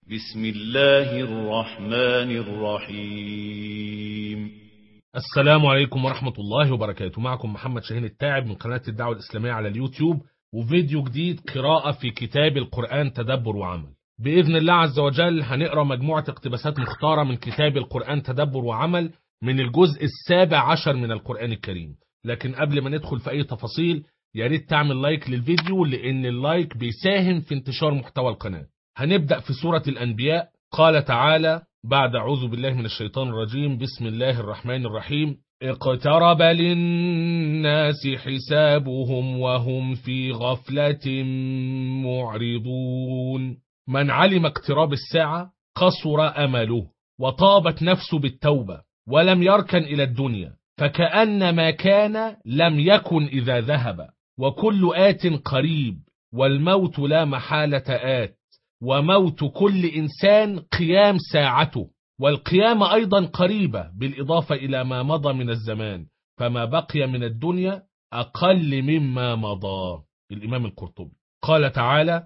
بسم الله الرحمن الرحيم. السلام عليكم ورحمة الله وبركاته. معكم محمد شاهين التاعب من قناة الدعوة الإسلامية على اليوتيوب، وفيديو جديد قراءة في كتاب القرآن تدبر وعمل. بإذن الله عز وجل هنقرأ مجموعة اقتباسات مختارة من كتاب القرآن تدبر وعمل من الجزء 17 من القرآن الكريم. لكن قبل ما ندخل في أي تفاصيل يا ريت تعمل لايك للفيديو، لأن اللايك بيساهم في انتشار محتوى القناة. هنبدأ في سورة الأنبياء. قال تعالى بعد أعوذ بالله من الشيطان الرجيم: بسم الله الرحمن الرحيم. اقترب للناس حسابهم وهم في غفلة معرضون. من علم اقتراب الساعة قصر أمله وطابت نفسه بالتوبة ولم يركن إلى الدنيا، فكأن ما كان لم يكن إذا ذهب، وكل آت قريب، والموت لا محالة آت، وموت كل إنسان قيام ساعته، والقيامة أيضا قريبة بالإضافة إلى ما مضى من الزمان، فما بقي من الدنيا أقل مما مضى. الإمام القرطبي. قال تعالى: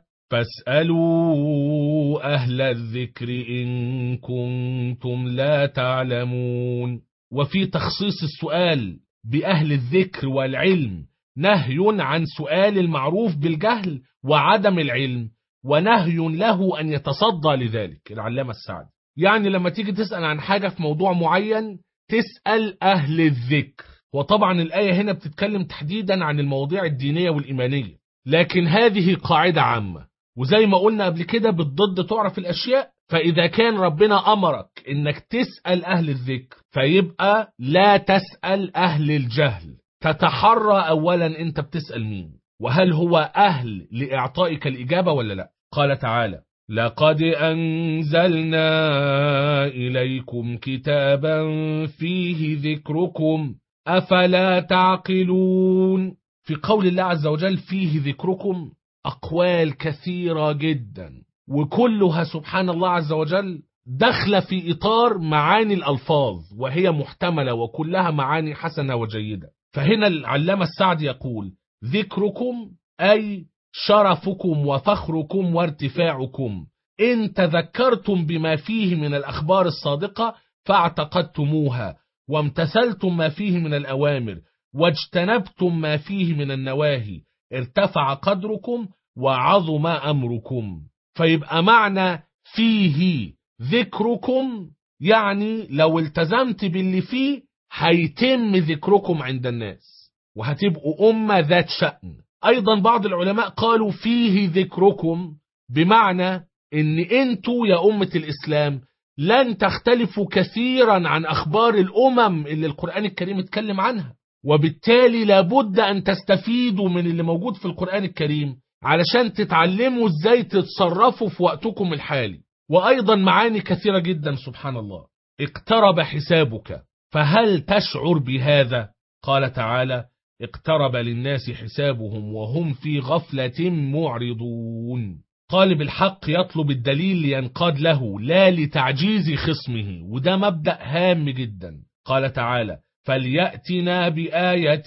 فاسألوا أهل الذكر إن كنتم لا تعلمون. وفي تخصيص السؤال بأهل الذكر والعلم نهي عن سؤال المعروف بالجهل وعدم العلم، ونهي له أن يتصدى لذلك. العلامة السعدي. يعني لما تيجي تسأل عن حاجة في موضوع معين تسأل أهل الذكر. وطبعا الآية هنا بتتكلم تحديدا عن المواضيع الدينية والإيمانية، لكن هذه قاعدة عامة، وزي ما قلنا قبل كده بالضد تعرف الأشياء. فإذا كان ربنا أمرك إنك تسأل أهل الذكر فيبقى لا تسأل أهل الجهل. تتحرى أولا أنت بتسأل مين، وهل هو أهل لإعطائك الإجابة ولا لا. قال تعالى: لقد أنزلنا إليكم كتابا فيه ذكركم أفلا تعقلون. في قول الله عز وجل فيه ذكركم أقوال كثيرة جدا، وكلها سبحان الله عز وجل داخله في إطار معاني الألفاظ، وهي محتملة وكلها معاني حسنة وجيدة. فهنا العلامة السعدي يقول: ذكركم أي شرفكم وفخركم وارتفاعكم، إن تذكرتم بما فيه من الأخبار الصادقة فاعتقدتموها، وامتثلتم ما فيه من الأوامر، واجتنبتم ما فيه من النواهي، ارتفع قدركم وعظم أمركم. فيبقى معنى فيه ذكركم يعني لو التزمت باللي فيه هيتم ذكركم عند الناس وهتبقوا أمة ذات شأن. أيضا بعض العلماء قالوا فيه ذكركم بمعنى إن أنتوا يا أمة الإسلام لن تختلفوا كثيرا عن أخبار الأمم اللي القرآن الكريم اتكلم عنها، وبالتالي لابد أن تستفيدوا من اللي موجود في القرآن الكريم علشان تتعلموا ازاي تتصرفوا في وقتكم الحالي. وأيضا معاني كثيرة جدا سبحان الله. اقترب حسابك، فهل تشعر بهذا؟ قال تعالى: اقترب للناس حسابهم وهم في غفلة معرضون. طالب الحق يطلب الدليل لينقاد له لا لتعجيز خصمه، وده مبدأ هام جدا. قال تعالى: فليأتنا بآية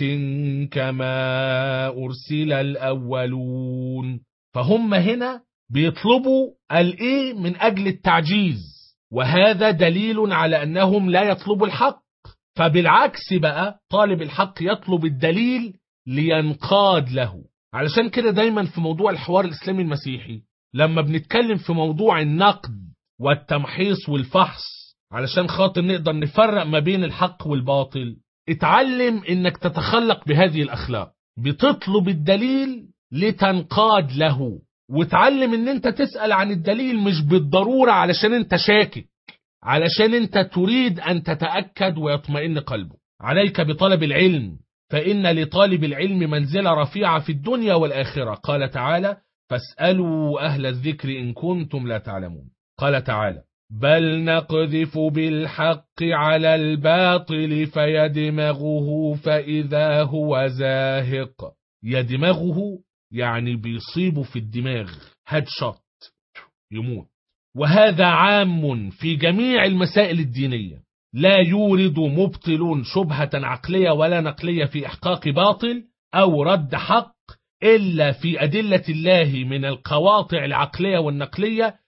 كما أرسل الأولون. فهم هنا بيطلبوا الإيه من أجل التعجيز، وهذا دليل على أنهم لا يطلبوا الحق. فبالعكس بقى طالب الحق يطلب الدليل لينقاد له. علشان كده دايما في موضوع الحوار الإسلامي المسيحي لما بنتكلم في موضوع النقد والتمحيص والفحص علشان خاطر نقدر نفرق ما بين الحق والباطل، اتعلم انك تتخلق بهذه الأخلاق. بتطلب الدليل لتنقاد له، وتعلم ان انت تسأل عن الدليل مش بالضرورة علشان انت شاكك، علشان انت تريد ان تتأكد ويطمئن قلبه. عليك بطلب العلم، فإن لطالب العلم منزلة رفيعة في الدنيا والآخرة. قال تعالى: فاسألوا أهل الذكر إن كنتم لا تعلمون. قال تعالى: بل نقذف بالحق على الباطل فيدمغه فإذا هو زاهق. يدمغه يعني بيصيبه في الدماغ، هدشط، يموت. وهذا عام في جميع المسائل الدينية. لا يورد مبطلون شبهة عقلية ولا نقلية في إحقاق باطل أو رد حق إلا في أدلة الله من القواطع العقلية والنقلية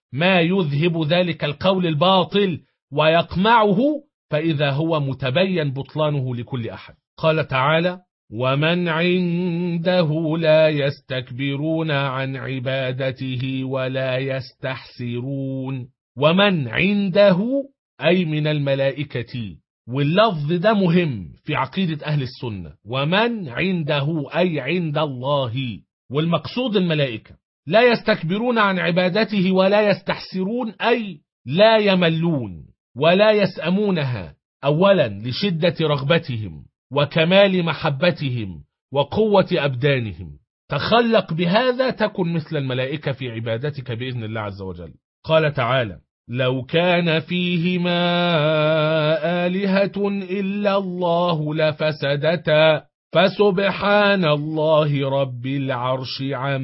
ما يذهب ذلك القول الباطل ويقمعه، فإذا هو متبين بطلانه لكل أحد. قال تعالى: ومن عنده لا يستكبرون عن عبادته ولا يستحسرون. ومن عنده أي من الملائكة، واللفظ ده مهم في عقيدة أهل السنة. ومن عنده أي عند الله، والمقصود الملائكة. لا يستكبرون عن عبادته ولا يستحسرون أي لا يملون ولا يسأمونها، أولا لشدة رغبتهم وكمال محبتهم وقوة أبدانهم. تخلق بهذا تكن مثل الملائكة في عبادتك بإذن الله عز وجل. قال تعالى: لو كان فيهما آلهة إلا الله لفسدتا فسبحان الله رب العرش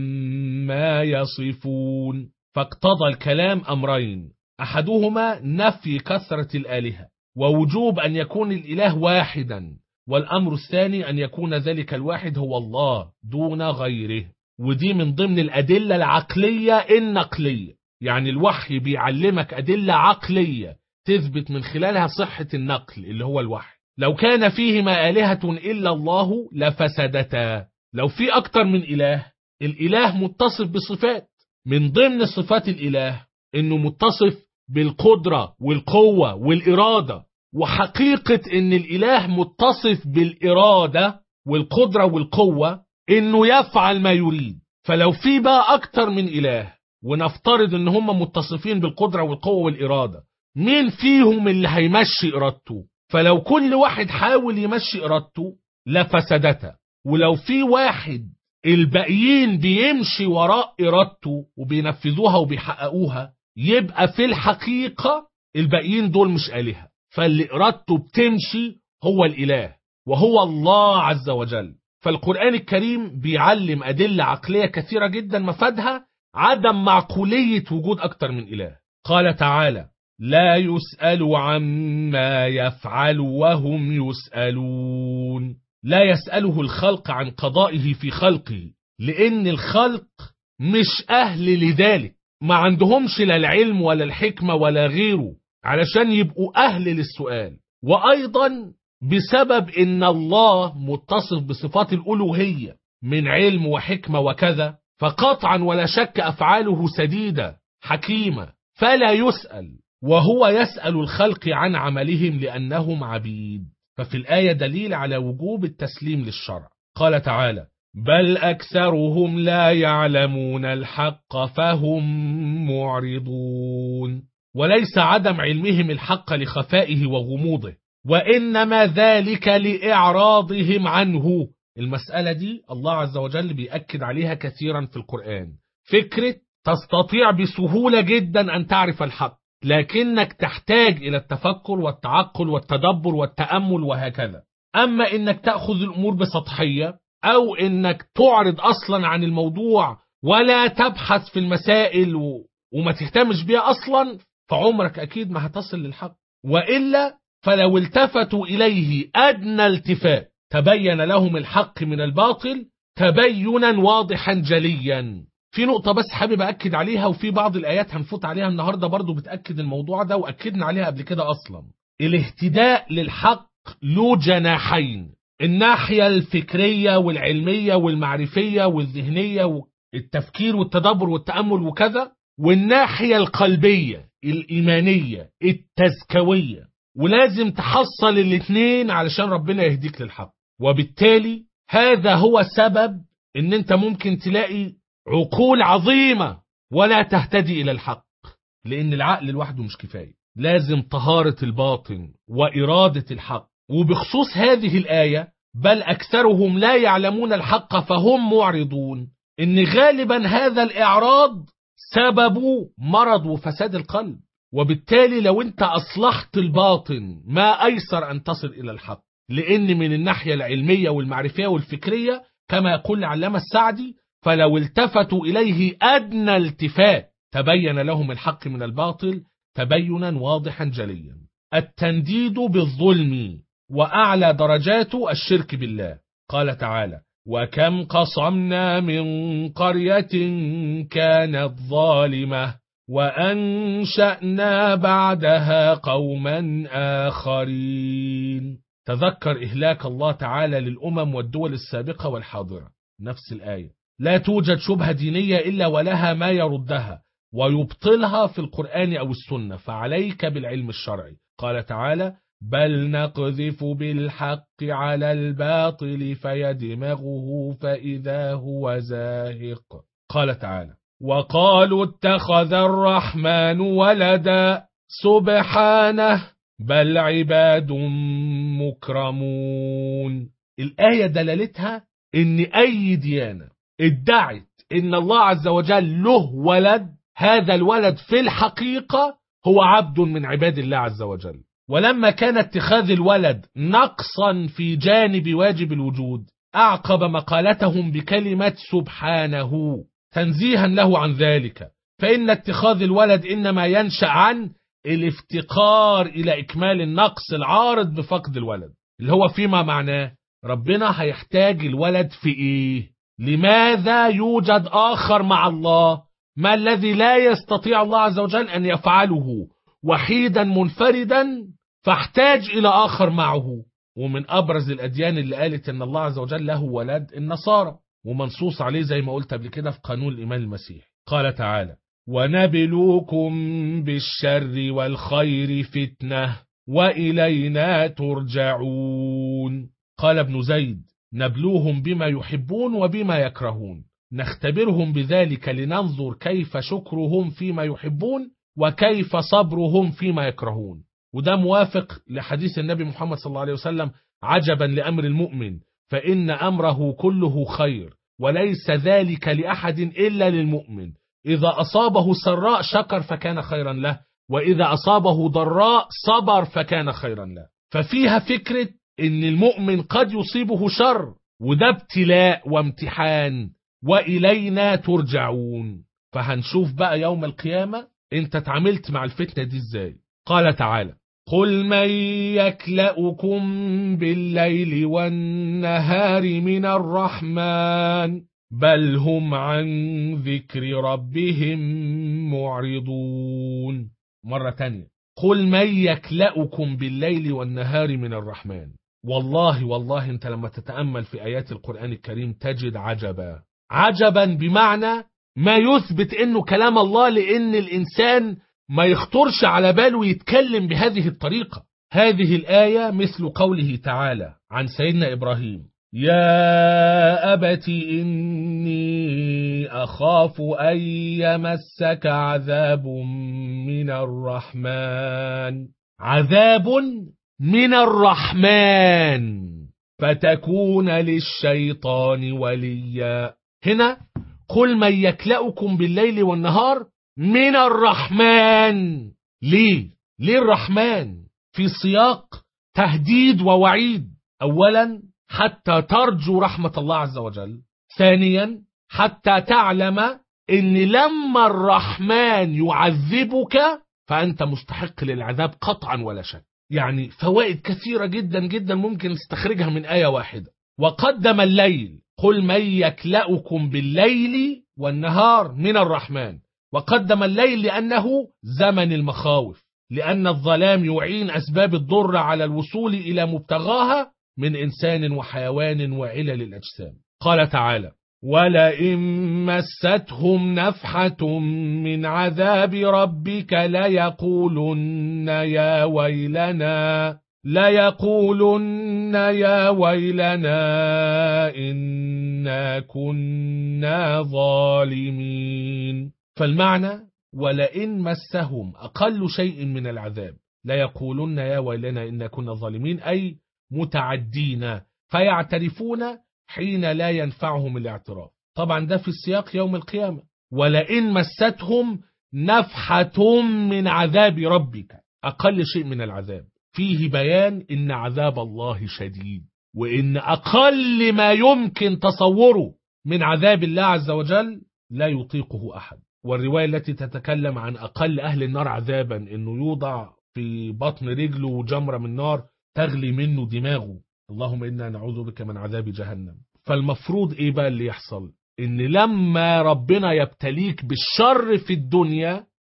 عما يصفون. فاقتضى الكلام أمرين: أحدهما نفي كثرة الآلهة ووجوب أن يكون الإله واحدا، والأمر الثاني أن يكون ذلك الواحد هو الله دون غيره. ودي من ضمن الأدلة العقلية النقلية، يعني الوحي بيعلمك أدلة عقلية تثبت من خلالها صحة النقل اللي هو الوحي. لو كان فيهما آلهة إلا الله لفسدتا. لو في أكتر من إله، الإله متصف بصفات، من ضمن صفات الإله إنه متصف بالقدرة والقوة والإرادة. وحقيقة إن الإله متصف بالإرادة والقدرة والقوة إنه يفعل ما يريد. فلو في بقى أكتر من إله، ونفترض إن هم متصفين بالقدرة والقوة والإرادة، مين فيهم اللي هيمشي إرادته؟ فلو كل واحد حاول يمشي إرادته لفسدتها. ولو في واحد الباقيين بيمشي وراء إرادته وبينفذوها وبيحققوها، يبقى في الحقيقة الباقيين دول مش آلهة. فاللي إرادته بتمشي هو الإله وهو الله عز وجل. فالقرآن الكريم بيعلم أدلة عقلية كثيرة جدا مفادها عدم معقولية وجود أكتر من إله. قال تعالى: لا يسأل عما يفعل وهم يسألون. لا يسأله الخلق عن قضائه في خلقه، لأن الخلق مش أهل لذلك، ما عندهمش لا العلم ولا الحكمة ولا غيره علشان يبقوا أهل للسؤال. وأيضا بسبب إن الله متصف بصفات الألوهية من علم وحكمة وكذا، فقطعا ولا شك أفعاله سديدة حكيمة، فلا يسأل، وهو يسأل الخلق عن عملهم لأنهم عبيد. ففي الآية دليل على وجوب التسليم للشرع. قال تعالى: بل أكثرهم لا يعلمون الحق فهم معرضون. وليس عدم علمهم الحق لخفائه وغموضه، وإنما ذلك لإعراضهم عنه. المسألة دي الله عز وجل بيأكد عليها كثيرا في القرآن. فكرة تستطيع بسهولة جدا أن تعرف الحق، لكنك تحتاج إلى التفكر والتعقل والتدبر والتأمل وهكذا. أما إنك تأخذ الأمور بسطحية، أو إنك تعرض أصلا عن الموضوع ولا تبحث في المسائل وما تهتمش بيها أصلا، فعمرك أكيد ما هتصل للحق. وإلا فلو التفتوا إليه أدنى التفات تبين لهم الحق من الباطل تبينا واضحا جليا. في نقطة بس حابب أكد عليها، وفي بعض الآيات هنفوت عليها النهاردة برضو بتأكد الموضوع ده، وأكدنا عليها قبل كده أصلا. الاهتداء للحق له جناحين: الناحية الفكرية والعلمية والمعرفية والذهنية والتفكير والتدبر والتأمل وكذا، والناحية القلبية الإيمانية التزكوية. ولازم تحصل الاثنين علشان ربنا يهديك للحق. وبالتالي هذا هو سبب ان انت ممكن تلاقي عقول عظيمة ولا تهتدي الى الحق، لان العقل لوحده مش كفاية، لازم طهارة الباطن وإرادة الحق. وبخصوص هذه الآية بل أكثرهم لا يعلمون الحق فهم معرضون، إن غالبا هذا الإعراض سببه مرض وفساد القلب. وبالتالي لو أنت أصلحت الباطن ما أيسر أن تصل إلى الحق، لأن من الناحية العلمية والمعرفية والفكرية كما يقول العلامة السعدي: فلو التفتوا إليه أدنى التفات تبين لهم الحق من الباطل تبينا واضحا جليا. التنديد بالظلم وأعلى درجاته الشرك بالله. قال تعالى: وكم قصمنا من قرية كانت ظالمة وأنشأنا بعدها قوما آخرين. تذكر إهلاك الله تعالى للأمم والدول السابقة والحاضرة. نفس الآية: لا توجد شبهة دينية إلا ولها ما يردها ويبطلها في القرآن أو السنة، فعليك بالعلم الشرعي. قال تعالى: بل نقذف بالحق على الباطل فيدمغه فإذا هو زاهق. قال تعالى: وقالوا اتخذ الرحمن ولدا سبحانه بل عباد مكرمون. الآية دلالتها إن أي ديانة ادعت إن الله عز وجل له ولد، هذا الولد في الحقيقة هو عبد من عباد الله عز وجل. ولما كان اتخاذ الولد نقصا في جانب واجب الوجود، أعقب مقالتهم بكلمة سبحانه تنزيها له عن ذلك، فإن اتخاذ الولد إنما ينشأ عن الافتقار إلى إكمال النقص العارض بفقد الولد، اللي هو فيما معناه ربنا هيحتاج الولد في إيه؟ لماذا يوجد آخر مع الله؟ ما الذي لا يستطيع الله عز وجل أن يفعله وحيدا منفردا فاحتاج إلى آخر معه؟ ومن أبرز الأديان اللي قالت أن الله عز وجل له ولد النصارى، ومنصوص عليه زي ما قلت قبل كده في قانون الإيمان المسيحي. قال تعالى: ونبلوكم بالشر والخير فتنة وإلينا ترجعون. قال ابن زيد: نبلوهم بما يحبون وبما يكرهون، نختبرهم بذلك لننظر كيف شكرهم فيما يحبون وكيف صبرهم فيما يكرهون. وده موافق لحديث النبي محمد صلى الله عليه وسلم: عجبا لأمر المؤمن فإن أمره كله خير وليس ذلك لأحد إلا للمؤمن، إذا أصابه سراء شكر فكان خيرا له، وإذا أصابه ضراء صبر فكان خيرا له. ففيها فكرة إن المؤمن قد يصيبه شر، وده ابتلاء وامتحان، وإلينا ترجعون. فهنشوف بقى يوم القيامة انت تعاملت مع الفتنة دي ازاي. قال تعالى: قل من يكلأكم بالليل والنهار من الرحمن بل هم عن ذكر ربهم معرضون. مرة تانية: قل من يكلأكم بالليل والنهار من الرحمن. والله انت لما تتأمل في آيات القرآن الكريم تجد عجبا بمعنى ما يثبت انه كلام الله، لان الانسان ما يخطرش على باله يتكلم بهذه الطريقة. هذه الآية مثل قوله تعالى عن سيدنا إبراهيم: يا أبت إني أخاف أن يمسك عذاب من الرحمن، عذاب من الرحمن فتكون للشيطان وليا. هنا قل من يكلأكم بالليل والنهار من الرحمن. ليه الرحمن في سياق تهديد ووعيد؟ أولا حتى ترجو رحمة الله عز وجل، ثانيا حتى تعلم ان لما الرحمن يعذبك فأنت مستحق للعذاب قطعا ولا شك. يعني فوائد كثيرة جدا جدا ممكن نستخرجها من آية واحدة. وقدم الليل، قل من يكلأكم بالليل والنهار من الرحمن، وقدم الليل لأنه زمن المخاوف، لأن الظلام يعين أسباب الضر على الوصول إلى مبتغاها من إنسان وحيوان وعلل الأجسام. قال تعالى: ولئن مستهم نفحة من عذاب ربك ليقولن يا ويلنا إنا كنا ظالمين. فالمعنى ولئن مسهم أقل شيء من العذاب ليقولن يا ويلنا إنا كنا ظالمين، أي متعدين، فيعترفون حين لا ينفعهم الاعتراف. طبعا ده في السياق يوم القيامة. ولئن مستهم نفحة من عذاب ربك، أقل شيء من العذاب، فيه بيان إن عذاب الله شديد، وإن أقل ما يمكن تصوره من عذاب الله عز وجل لا يطيقه أحد. والرواية التي تتكلم عن أقل أهل النار عذابا إنه يوضع في بطن رجله جمرة من نار تغلي منه دماغه، اللهم إنا نعوذ بك من عذاب جهنم. فالمفروض إيه بقى اللي يحصل؟ إن لما ربنا يبتليك بالشر في الدنيا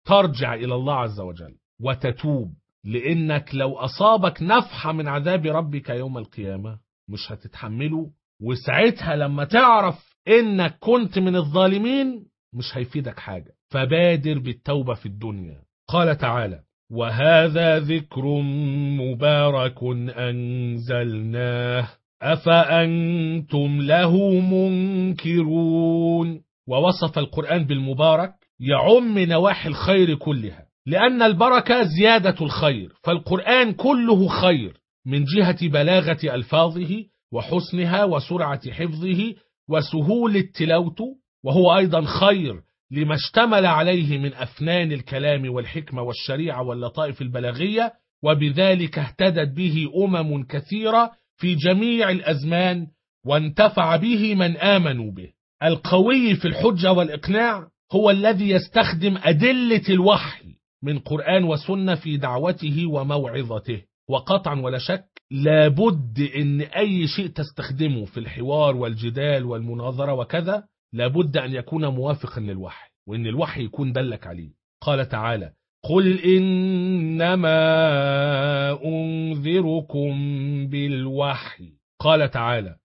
ترجع إلى الله عز وجل وتتوب، لأنك لو أصابك نفحة من عذاب ربك يوم القيامة مش هتتحمله، وساعتها لما تعرف إنك كنت من الظالمين مش هيفيدك حاجة. فبادر بالتوبة في الدنيا. قال تعالى: وهذا ذكر مبارك أنزلناه أفأنتم له منكرون. ووصف القرآن بالمبارك يعم نواحي الخير كلها، لأن البركة زيادة الخير، فالقرآن كله خير من جهة بلاغة ألفاظه وحسنها وسرعة حفظه وسهولة تلاوته، وهو أيضا خير لما اشتمل عليه من أفنان الكلام والحكمة والشريعة واللطائف البلاغية، وبذلك اهتدت به أمم كثيرة في جميع الأزمان وانتفع به من آمنوا به. القوي في الحجة والإقناع هو الذي يستخدم أدلة الوحي من قرآن وسنة في دعوته وموعظته. وقطعا ولا شك لابد ان اي شيء تستخدمه في الحوار والجدال والمناظرة وكذا لابد ان يكون موافقا للوحي، وان الوحي يكون دلك عليه. قال تعالى: قل إنما أنذركم بالوحي. قال تعالى: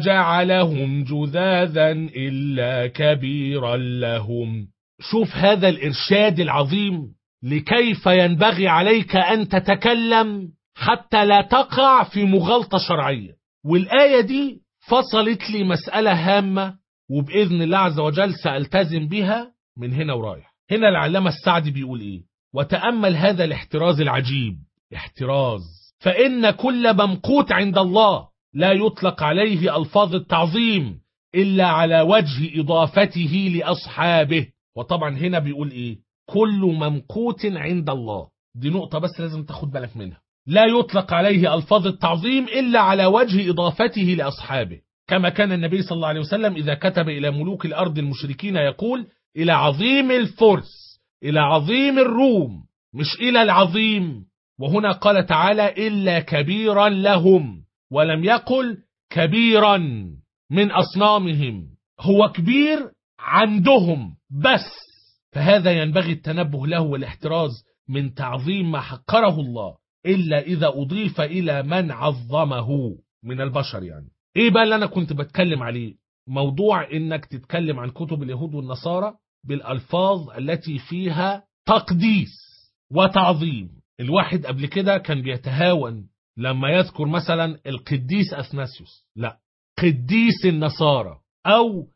فجعلهم جذاذا إلا كبيرا لهم. شوف هذا الإرشاد العظيم لكيف ينبغي عليك أن تتكلم حتى لا تقع في مغالطة شرعية. والآية دي فصلت لي مسألة هامة، وبإذن الله عز وجل سألتزم بها من هنا ورايح. هنا العلامة السعدي بيقول إيه؟ وتأمل هذا الاحتراز العجيب. احتراز، فإن كل ممقوت عند الله لا يطلق عليه ألفاظ التعظيم إلا على وجه إضافته لأصحابه. وطبعا هنا بيقول إيه؟ كل ممقوت عند الله. دي نقطة بس لازم تاخد بالك منها. لا يطلق عليه ألفاظ التعظيم إلا على وجه إضافته لأصحابه، كما كان النبي صلى الله عليه وسلم إذا كتب إلى ملوك الأرض المشركين يقول: إلى عظيم الفرس، إلى عظيم الروم، مش إلى العظيم. وهنا قال تعالى: إلا كبيرا لهم، ولم يقل كبيرا من أصنامهم، هو كبير عندهم بس. فهذا ينبغي التنبه له والاحتراز من تعظيم ما حقره الله إلا إذا أضيف إلى من عظمه من البشر. يعني إيه بقى اللي أنا كنت بتكلم عليه؟ موضوع إنك تتكلم عن كتب اليهود والنصارى بالألفاظ التي فيها تقديس وتعظيم. الواحد قبل كده كان بيتهاون لما يذكر مثلا القديس أثناسيوس، لا، قديس النصارى أو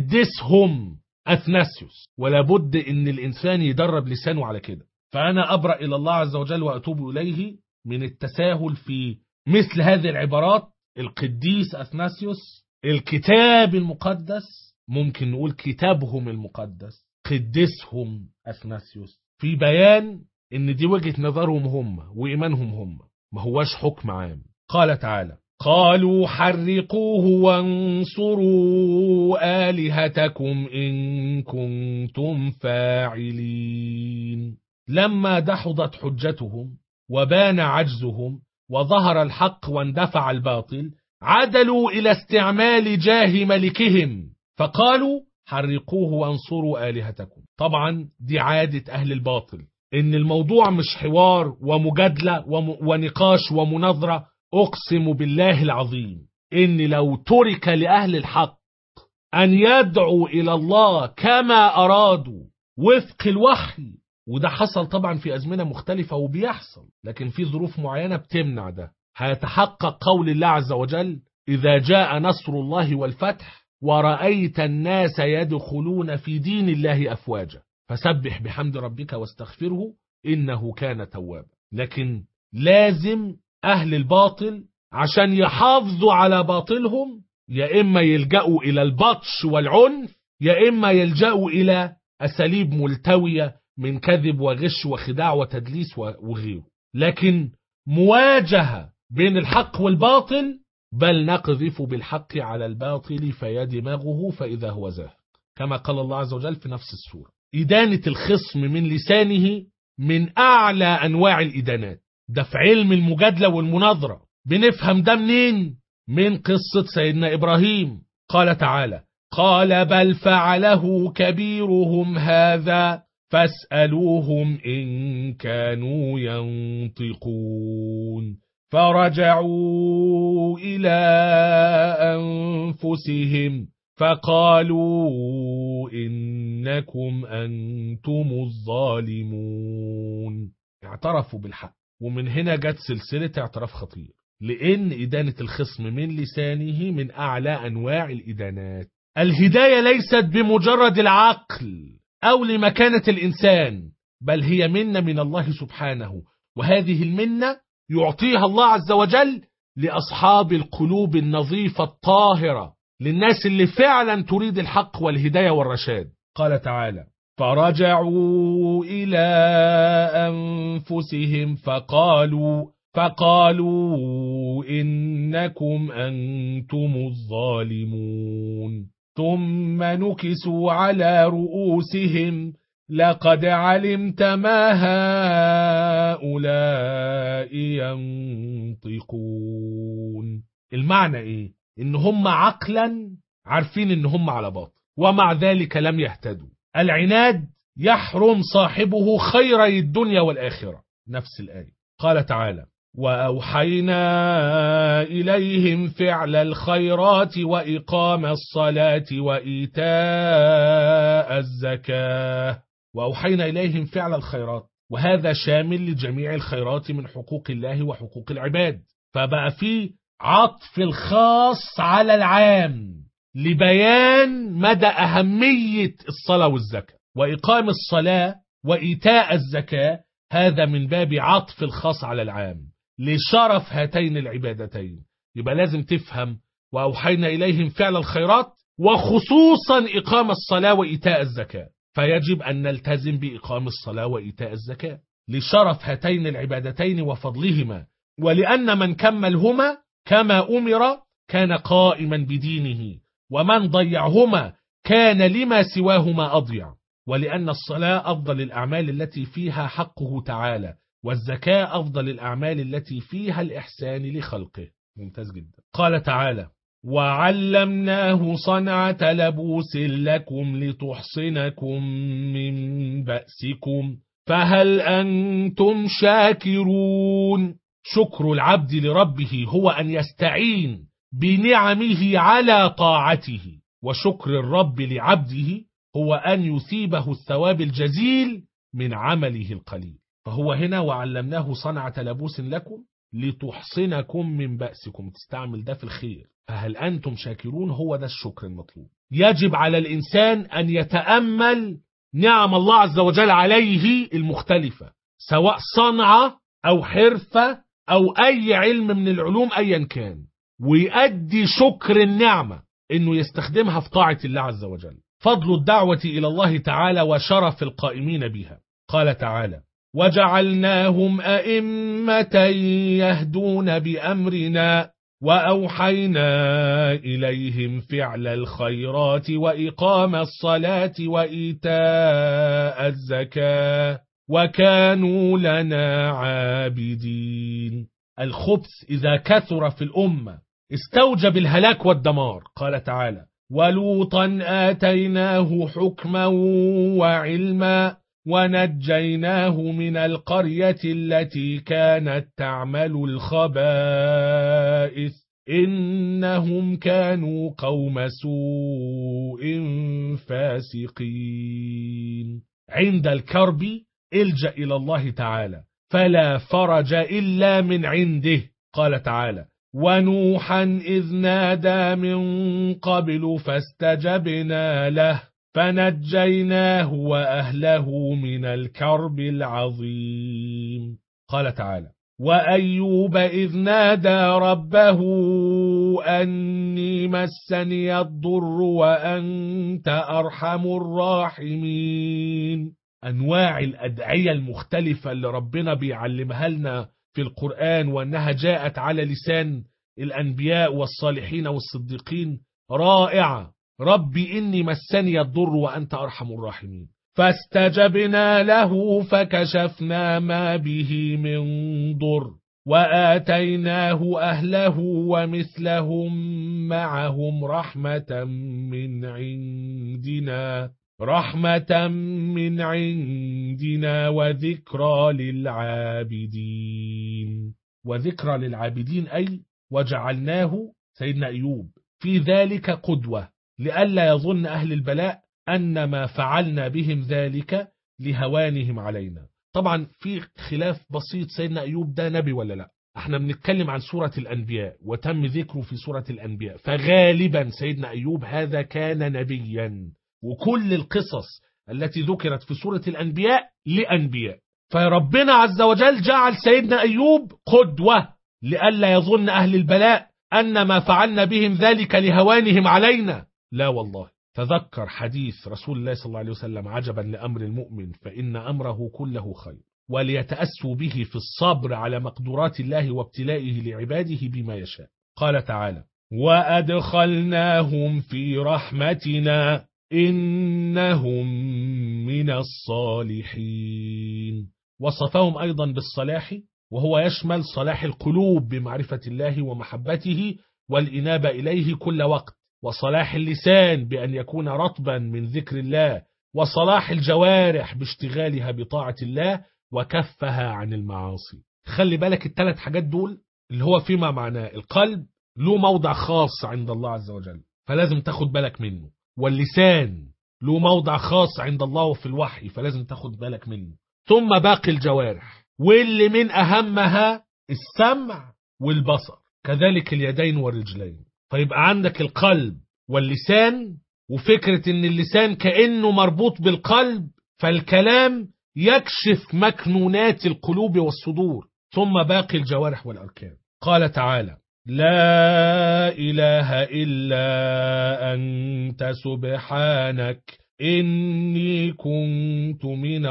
قدسهم أثناسيوس، ولا بد إن الإنسان يدرب لسانه على كده. فأنا أبرأ إلى الله عز وجل وأتوب إليه من التساهل في مثل هذه العبارات. القديس أثناسيوس، الكتاب المقدس، ممكن نقول كتابهم المقدس، قدسهم أثناسيوس، في بيان إن دي وجهة نظرهم هم وإيمانهم هم، ما هواش حكم عام. قال تعالى: قالوا حرقوه وانصروا آلهتكم إن كنتم فاعلين. لما دحضت حجتهم وبان عجزهم وظهر الحق واندفع الباطل، عدلوا إلى استعمال جاه ملكهم فقالوا حرقوه وانصروا آلهتكم. طبعا دي عادة أهل الباطل، إن الموضوع مش حوار ومجادلة ونقاش ومناظرة. أقسم بالله العظيم إن لو ترك لأهل الحق أن يدعوا إلى الله كما أرادوا وفق الوحي، وده حصل طبعا في أزمنة مختلفة وبيحصل، لكن في ظروف معينة بتمنع ده، هيتحقق قول الله عز وجل: إذا جاء نصر الله والفتح ورأيت الناس يدخلون في دين الله أفواجا فسبح بحمد ربك واستغفره إنه كان توابا. لكن لازم أهل الباطل عشان يحافظوا على باطلهم يا إما يلجأوا إلى البطش والعنف، يا إما يلجأوا إلى أساليب ملتوية من كذب وغش وخداع وتدليس وغيره. لكن مواجهة بين الحق والباطل، بل نقذف بالحق على الباطل فيدمغه فإذا هو زاهق، كما قال الله عز وجل في نفس السورة. إدانة الخصم من لسانه من أعلى أنواع الإدانات. ده في علم المجادلة والمناظرة. بنفهم ده منين؟ من قصة سيدنا إبراهيم. قال تعالى: قال بل فعله كبيرهم هذا فاسألوهم إن كانوا ينطقون فرجعوا إلى أنفسهم فقالوا إنكم أنتم الظالمون. اعترفوا بالحق، ومن هنا جت سلسلة اعتراف خطير، لأن إدانة الخصم من لسانه من أعلى أنواع الإدانات. الهداية ليست بمجرد العقل أو لمكانة الإنسان، بل هي منة من الله سبحانه، وهذه المنة يعطيها الله عز وجل لأصحاب القلوب النظيفة الطاهرة، للناس اللي فعلا تريد الحق والهداية والرشاد. قال تعالى: فرجعوا إلى أنفسهم فقالوا إنكم أنتم الظالمون ثم نكسوا على رؤوسهم لقد علمت ما هؤلاء ينطقون. المعنى إيه؟ إن هم عقلا عارفين إن هم على باطل، ومع ذلك لم يهتدوا. العناد يحرم صاحبه خيري الدنيا والآخرة. نفس الآية. قال تعالى: وأوحينا إليهم فعل الخيرات وإقام الصلاة وإيتاء الزكاة. وأوحينا إليهم فعل الخيرات، وهذا شامل لجميع الخيرات من حقوق الله وحقوق العباد، فبقى فيه عطف الخاص على العام لبيان مدى أهمية الصلاة والزكاة. وإقام الصلاة وإيتاء الزكاة هذا من باب عطف الخاص على العام لشرف هاتين العبادتين. يبقى لازم تفهم وأوحينا إليهم فعل الخيرات، وخصوصا إقام الصلاة وإيتاء الزكاة، فيجب أن نلتزم بإقام الصلاة وإيتاء الزكاة لشرف هاتين العبادتين وفضلهما، ولأن من كملهما كما أمر كان قائما بدينه، ومن ضيعهما كان لما سواهما أضيع، ولأن الصلاة أفضل الأعمال التي فيها حقه تعالى، والزكاة أفضل الأعمال التي فيها الإحسان لخلقه. ممتاز جدا. قال تعالى: وعلمناه صنعة لبوس لكم لتحصنكم من بأسكم فهل أنتم شاكرون. شكر العبد لربه هو أن يستعين بنعمه على طاعته، وشكر الرب لعبده هو أن يثيبه الثواب الجزيل من عمله القليل. فهو هنا وعلمناه صنعة لبوس لكم لتحصنكم من بأسكم، تستعمل ده في الخير. فهل أنتم شاكرون؟ هو ده الشكر المطلوب. يجب على الإنسان أن يتأمل نعم الله عز وجل عليه المختلفة، سواء صنعة أو حرفة أو أي علم من العلوم أيا كان، ويؤدي شكر النعمة إنه يستخدمها في طاعة الله عز وجل. فضل الدعوة إلى الله تعالى وشرف القائمين بها. قال تعالى: وجعلناهم أئمة يهدون بأمرنا وأوحينا إليهم فعل الخيرات وإقام الصلاة وإيتاء الزكاة وكانوا لنا عابدين. الخبث إذا كثر في الأمة استوجب الهلاك والدمار. قال تعالى: ولوطا آتيناه حكما وعلما ونجيناه من القرية التي كانت تعمل الخبائث إنهم كانوا قوم سوء فاسقين. عند الكرب الجأ إلى الله تعالى، فلا فرج إلا من عنده. قال تعالى: ونوحا إذ نادى من قبل فاستجبنا له فنجيناه وأهله من الكرب العظيم. قال تعالى: وأيوب إذ نادى ربه أني مسني الضر وأنت أرحم الراحمين. أنواع الأدعية المختلفة اللي ربنا بيعلمها لنا في القرآن، وأنها جاءت على لسان الأنبياء والصالحين والصديقين رائعة. ربي إني مسني الضر وأنت أرحم الراحمين، فاستجبنا له فكشفنا ما به من ضر وآتيناه أهله ومثلهم معهم رحمة من عندنا رحمة من عندنا وذكرى للعابدين. وذكرى للعابدين أي وجعلناه سيدنا أيوب في ذلك قدوة لئلا يظن أهل البلاء أن ما فعلنا بهم ذلك لهوانهم علينا. طبعا في خلاف بسيط، سيدنا أيوب ده نبي ولا لا؟ احنا بنتكلم عن سورة الأنبياء وتم ذكره في سورة الأنبياء، فغالبا سيدنا أيوب هذا كان نبيا، وكل القصص التي ذكرت في سورة الأنبياء لأنبياء، فربنا عز وجل جعل سيدنا أيوب قدوة لئلا يظن أهل البلاء أن ما فعلنا بهم ذلك لهوانهم علينا. لا والله، تذكر حديث رسول الله صلى الله عليه وسلم: عجبا لأمر المؤمن فإن أمره كله خير، وليتأسوا به في الصبر على مقدورات الله وابتلائه لعباده بما يشاء. قال تعالى: وأدخلناهم في رحمتنا إنهم من الصالحين. وصفهم أيضا بالصلاح، وهو يشمل صلاح القلوب بمعرفة الله ومحبته والإنابة إليه كل وقت، وصلاح اللسان بأن يكون رطبا من ذكر الله، وصلاح الجوارح باشتغالها بطاعة الله وكفها عن المعاصي. خلي بالك الثلاث حاجات دول اللي هو فيما معناه القلب له موضع خاص عند الله عز وجل فلازم تاخد بالك منه، واللسان له موضع خاص عند الله في الوحي فلازم تاخد بالك منه، ثم باقي الجوارح واللي من أهمها السمع والبصر، كذلك اليدين والرجلين. فيبقى عندك القلب واللسان، وفكرة ان اللسان كأنه مربوط بالقلب، فالكلام يكشف مكنونات القلوب والصدور، ثم باقي الجوارح والأركان. قال تعالى: لا إله إلا أنت سبحانك إني كنت من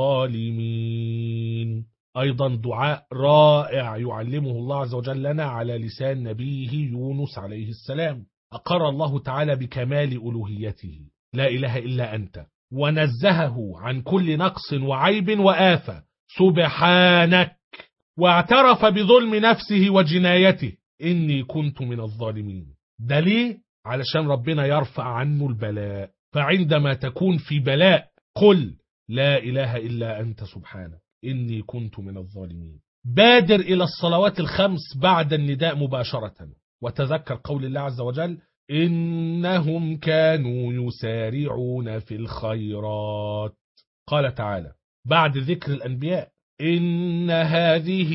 الظالمين. أيضا دعاء رائع يعلمه الله عز وجل لنا على لسان نبيه يونس عليه السلام. أقر الله تعالى بكمال ألوهيته، لا إله إلا أنت، ونزهه عن كل نقص وعيب وآفة سبحانك، واعترف بظلم نفسه وجنايته إني كنت من الظالمين. ده ليه؟ علشان ربنا يرفع عنه البلاء، فعندما تكون في بلاء قل لا إله إلا أنت سبحانك إني كنت من الظالمين. بادر إلى الصلوات الخمس بعد النداء مباشرة، وتذكر قول الله عز وجل: إنهم كانوا يسارعون في الخيرات. قال تعالى بعد ذكر الأنبياء: إن هذه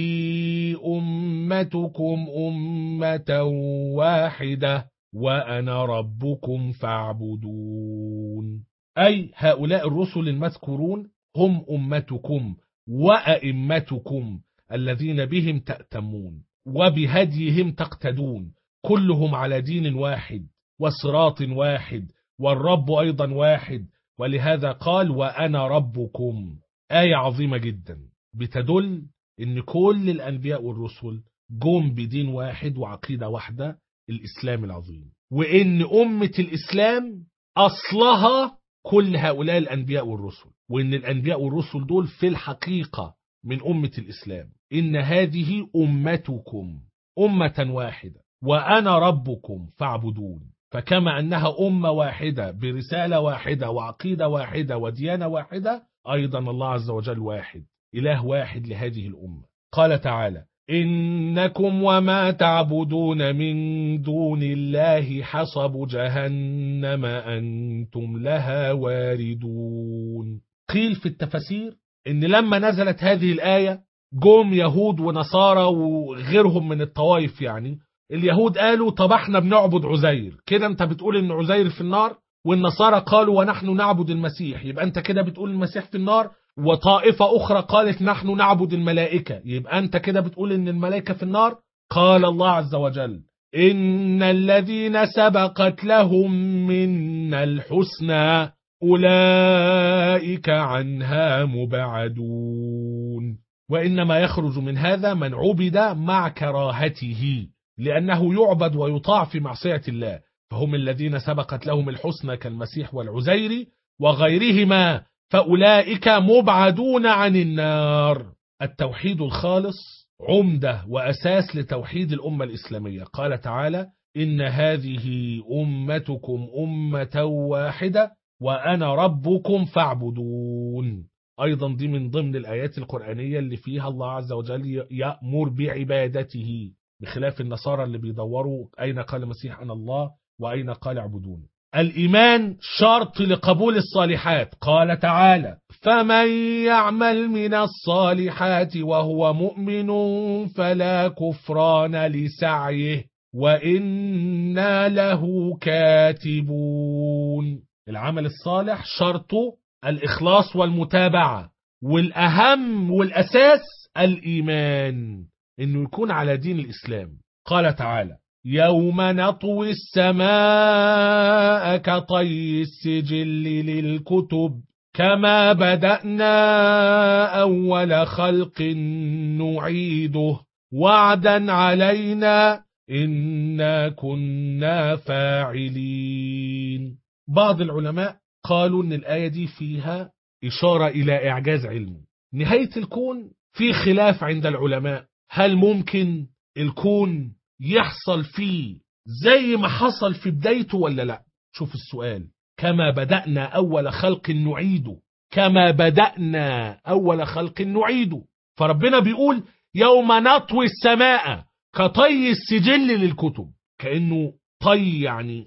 أمتكم أمة واحدة وأنا ربكم فاعبدون. أي هؤلاء الرسل المذكورون هم أمتكم وأئمتكم الذين بهم تأتمون وبهديهم تقتدون، كلهم على دين واحد وصراط واحد، والرب أيضا واحد، ولهذا قال: وأنا ربكم. آية عظيمة جدا بتدل إن كل الأنبياء والرسل جم بدين واحد وعقيدة واحدة، الإسلام العظيم، وإن أمة الإسلام أصلها كل هؤلاء الأنبياء والرسل، وإن الأنبياء والرسل دول في الحقيقة من أمة الإسلام. إن هذه أمتكم أمة واحدة وأنا ربكم فاعبدون. فكما أنها أمة واحدة برسالة واحدة وعقيدة واحدة وديانة واحدة، أيضا الله عز وجل واحد، إله واحد لهذه الأمة. قال تعالى: إنكم وما تعبدون من دون الله حصب جهنم أنتم لها واردون. قيل في التفسير إن لما نزلت هذه الآية جم يهود ونصارى وغيرهم من الطوائف، يعني اليهود قالوا: طب احنا بنعبد عزير، كده انت بتقول ان عزير في النار، والنصارى قالوا: ونحن نعبد المسيح، يبقى انت كده بتقول المسيح في النار. وطائفة أخرى قالت: نحن نعبد الملائكة، يبقى أنت كده بتقول إن الملائكة في النار. قال الله عز وجل: إن الذين سبقت لهم منا الحسنى أولئك عنها مبعدون. وإنما يخرج من هذا من عبد مع كراهته، لأنه يعبد ويطاع في معصية الله، فهم الذين سبقت لهم الحسنى كالمسيح والعزير وغيرهما، فأولئك مبعدون عن النار. التوحيد الخالص عمدة وأساس لتوحيد الأمة الإسلامية. قال تعالى: إن هذه أمتكم أمة واحدة وأنا ربكم فاعبدون. أيضا دي من ضمن الآيات القرآنية اللي فيها الله عز وجل يأمر بعبادته، بخلاف النصارى اللي بيدوروا أين قال المسيح أنا الله وأين قال اعبدون. الإيمان شرط لقبول الصالحات. قال تعالى: فمن يعمل من الصالحات وهو مؤمن فلا كفران لسعيه وإنا له كاتبون. العمل الصالح شرطه الإخلاص والمتابعة، والأهم والأساس الإيمان، إنه يكون على دين الإسلام. قال تعالى: يوم نطوي السماء كطي السجل للكتب كما بدأنا أول خلق نعيده وعدا علينا إنا كنا فاعلين. بعض العلماء قالوا إن الآية دي فيها إشارة إلى إعجاز علمي. نهاية الكون في خلاف عند العلماء، هل ممكن الكون يحصل فيه زي ما حصل في بدايته ولا لا؟ شوف السؤال: كما بدأنا أول خلق نعيده، كما بدأنا أول خلق نعيده. فربنا بيقول يوم نطوي السماء كطي السجل للكتب، كأنه طي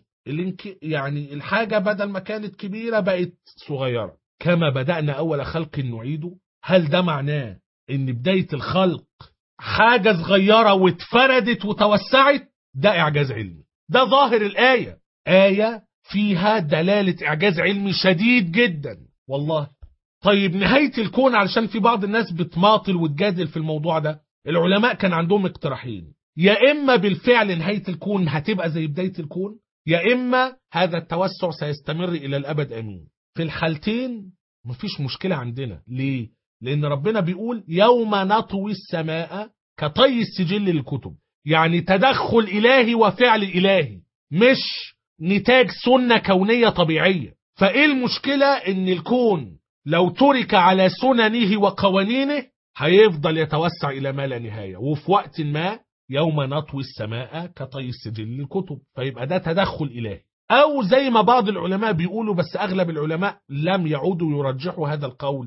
يعني الحاجة بدل ما كانت كبيرة بقت صغيرة. كما بدأنا أول خلق نعيده، هل ده معناه ان بداية الخلق حاجة صغيرة واتفردت وتوسعت؟ ده إعجاز علمي، ده ظاهر الآية، آية فيها دلالة إعجاز علمي شديد جدا والله. طيب نهاية الكون، علشان في بعض الناس بتماطل وتجادل في الموضوع ده، العلماء كان عندهم اقتراحين: يا إما بالفعل نهاية الكون هتبقى زي بداية الكون، يا إما هذا التوسع سيستمر إلى الأبد آمين. في الحالتين مفيش مشكلة عندنا. ليه؟ لأن ربنا بيقول يوم نطوي السماء كطي السجل للكتب، يعني تدخل إلهي وفعل إلهي، مش نتاج سنة كونية طبيعية. فإيه المشكلة إن الكون لو ترك على سننه وقوانينه هيفضل يتوسع إلى ما لا نهاية، وفي وقت ما يوم نطوي السماء كطي السجل للكتب، فيبقى ده تدخل إلهي. أو زي ما بعض العلماء بيقولوا، بس أغلب العلماء لم يعودوا يرجحوا هذا القول،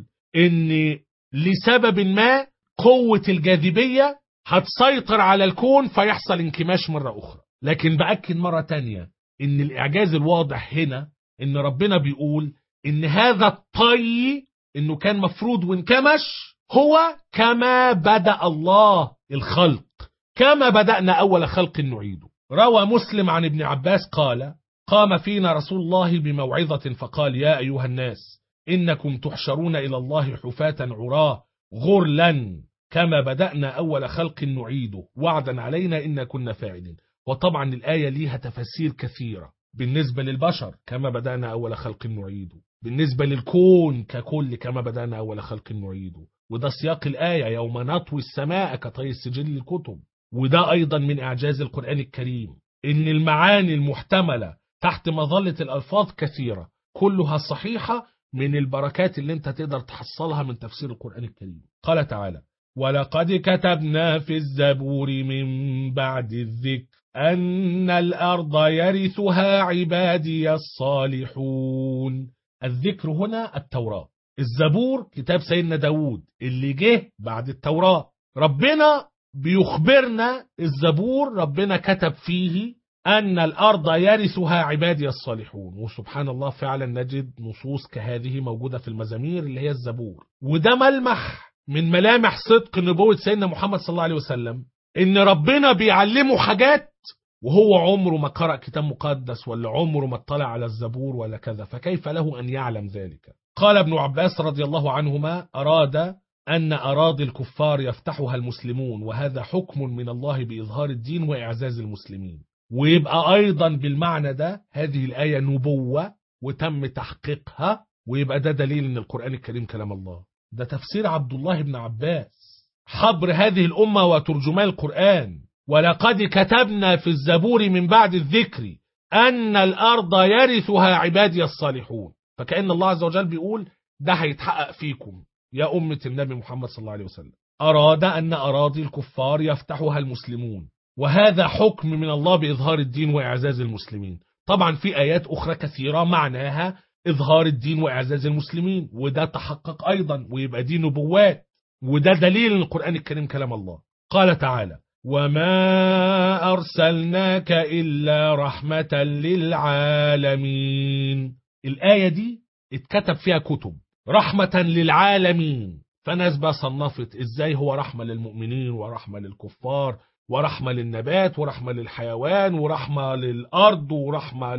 إن لسبب ما قوة الجاذبية هتسيطر على الكون فيحصل انكماش مرة أخرى. لكن بأكد مرة تانية إن الإعجاز الواضح هنا إن ربنا بيقول إن هذا الطي إنه كان مفروض وانكمش هو كما بدأ الله الخلق، كما بدأنا أول خلق نعيده. روى مسلم عن ابن عباس قال: قام فينا رسول الله بموعظة فقال: يا أيها الناس إنكم تحشرون إلى الله حفاة عراه غرلا كما بدأنا أول خلق نعيده وعدا علينا إنا كنا فاعلين. وطبعا الآية ليها تفاسير كثيرة، بالنسبة للبشر كما بدأنا أول خلق نعيده، بالنسبة للكون ككل كما بدأنا أول خلق نعيده، وده سياق الآية يوم نطوي السماء كطي السجل للكتب. وده أيضا من إعجاز القرآن الكريم، إن المعاني المحتملة تحت مظلة الألفاظ كثيرة، كلها صحيحة، من البركات اللي انت تقدر تحصلها من تفسير القرآن الكريم. قال تعالى: ولقد كتبنا في الزبور من بعد الذكر أن الأرض يرثها عبادي الصالحون. الذكر هنا التوراة، الزبور كتاب سيدنا داود اللي جه بعد التوراة. ربنا بيخبرنا الزبور ربنا كتب فيه أن الأرض يرثها عبادي الصالحون، وسبحان الله فعلا نجد نصوص كهذه موجودة في المزامير اللي هي الزبور. وده ملمح من ملامح صدق نبوة سيدنا محمد صلى الله عليه وسلم، إن ربنا بيعلمه حاجات وهو عمره ما قرأ كتاب مقدس ولا عمره ما اطلع على الزبور ولا كذا، فكيف له أن يعلم ذلك؟ قال ابن عباس رضي الله عنهما: أراد أن أراضي الكفار يفتحها المسلمون، وهذا حكم من الله بإظهار الدين وإعزاز المسلمين. ويبقى أيضا بالمعنى ده هذه الآية نبوة وتم تحقيقها، ويبقى ده دليل أن القرآن الكريم كلام الله. ده تفسير عبد الله بن عباس حبر هذه الأمة وترجمان القرآن: ولقد كتبنا في الزبور من بعد الذكر أن الأرض يرثها عبادي الصالحون. فكأن الله عز وجل بيقول ده هيتحقق فيكم يا أمة النبي محمد صلى الله عليه وسلم. أراد أن أراضي الكفار يفتحها المسلمون، وهذا حكم من الله بإظهار الدين وإعزاز المسلمين. طبعا في آيات أخرى كثيرة معناها إظهار الدين وإعزاز المسلمين، وده تحقق أيضا ويبقى دي نبوات، وده دليل أن القرآن الكريم كلام الله. قال تعالى: وما أرسلناك إلا رحمة للعالمين. الآية دي اتكتب فيها كتب، رحمة للعالمين، فناس بقى صنفت إزاي هو رحمة للمؤمنين ورحمة للكفار ورحمة للنبات ورحمة للحيوان ورحمة للأرض ورحمة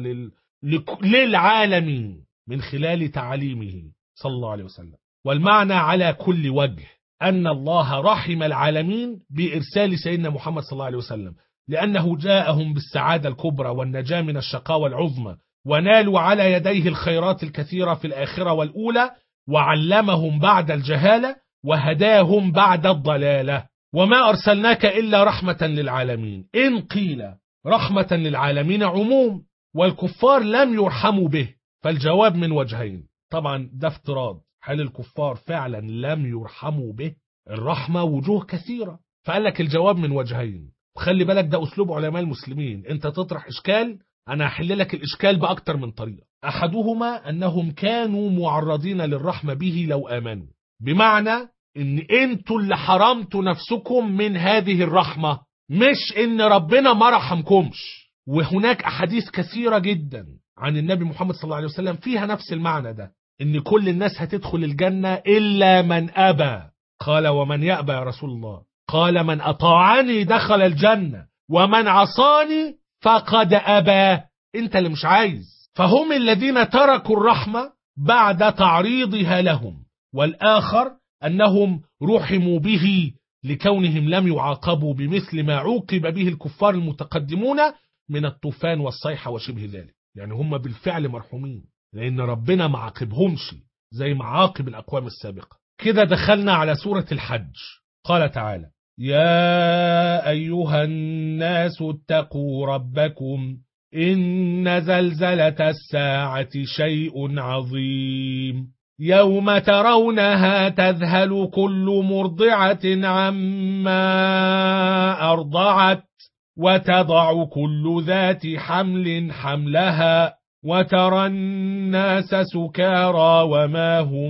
للعالمين من خلال تعاليمه صلى الله عليه وسلم. والمعنى على كل وجه أن الله رحم العالمين بإرسال سيدنا محمد صلى الله عليه وسلم، لأنه جاءهم بالسعادة الكبرى والنجاة من الشقاوة العظمى، ونالوا على يديه الخيرات الكثيرة في الآخرة والأولى، وعلمهم بعد الجهالة وهداهم بعد الضلالة. وما أرسلناك إلا رحمة للعالمين. إن قيل رحمة للعالمين عموم والكفار لم يرحموا به، فالجواب من وجهين. طبعا ده افتراض، هل الكفار فعلا لم يرحموا به؟ الرحمة وجوه كثيرة، فقال لك الجواب من وجهين. وخلي بالك ده أسلوب علماء المسلمين، انت تطرح إشكال أنا هحل لك الإشكال بأكتر من طريقة. أحدهما أنهم كانوا معرضين للرحمة به لو آمنوا، بمعنى إن أنتوا اللي حرمتوا نفسكم من هذه الرحمة، مش إن ربنا ما رحمكمش. وهناك أحاديث كثيرة جدا عن النبي محمد صلى الله عليه وسلم فيها نفس المعنى ده، إن كل الناس هتدخل الجنة إلا من أبى. قال: ومن يأبى يا رسول الله؟ قال: من أطاعني دخل الجنة ومن عصاني فقد أبى. أنت اللي مش عايز. فهم الذين تركوا الرحمة بعد تعريضها لهم، والآخر أنهم رحموا به لكونهم لم يعاقبوا بمثل ما عوقب به الكفار المتقدمون من الطوفان والصيحة وشبه ذلك. يعني هم بالفعل مرحومين، لأن ربنا ما عاقبهمش زي ما عاقب الأقوام السابقة. كده دخلنا على سورة الحج. قال تعالى: يا أيها الناس اتقوا ربكم إن زلزلة الساعة شيء عظيم يوم ترونها تذهل كل مرضعة عما أرضعت وتضع كل ذات حمل حملها وترى الناس سكارى وما هم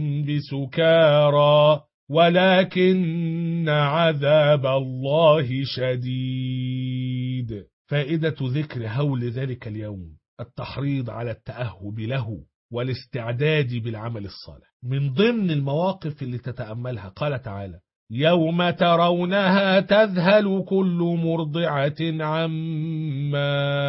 بسكارى ولكن عذاب الله شديد. فائدة ذكر هول ذلك اليوم التحريض على التأهب له والاستعداد بالعمل الصالح. من ضمن المواقف اللي تتأملها قال تعالى: يوم ترونها تذهل كل مرضعة عما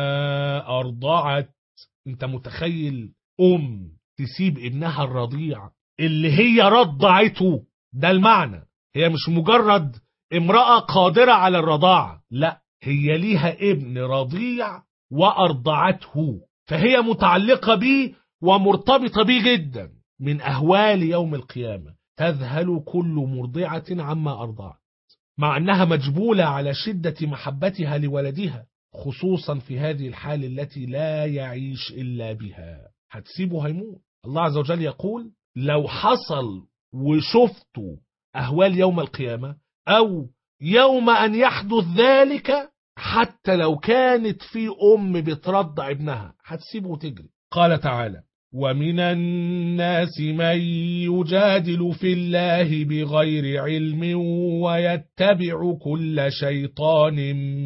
أرضعت. انت متخيل تسيب ابنها الرضيع اللي هي رضعته؟ ده المعنى، هي مش مجرد امرأة قادرة على الرضاعة، لا، هي ليها ابن رضيع وأرضعته، فهي متعلقة به ومرتبطة به جدا. من أهوال يوم القيامة تذهل كل مرضعة عما أرضعت، مع أنها مجبولة على شدة محبتها لولدها، خصوصا في هذه الحال التي لا يعيش إلا بها، هتسيبه هيموت. الله عز وجل يقول: لو حصل وشفتوا أهوال يوم القيامة أو يوم أن يحدث ذلك، حتى لو كانت في بترضع ابنها هتسيبه وتجري. قال تعالى: ومن الناس من يجادل في الله بغير علم ويتبع كل شيطان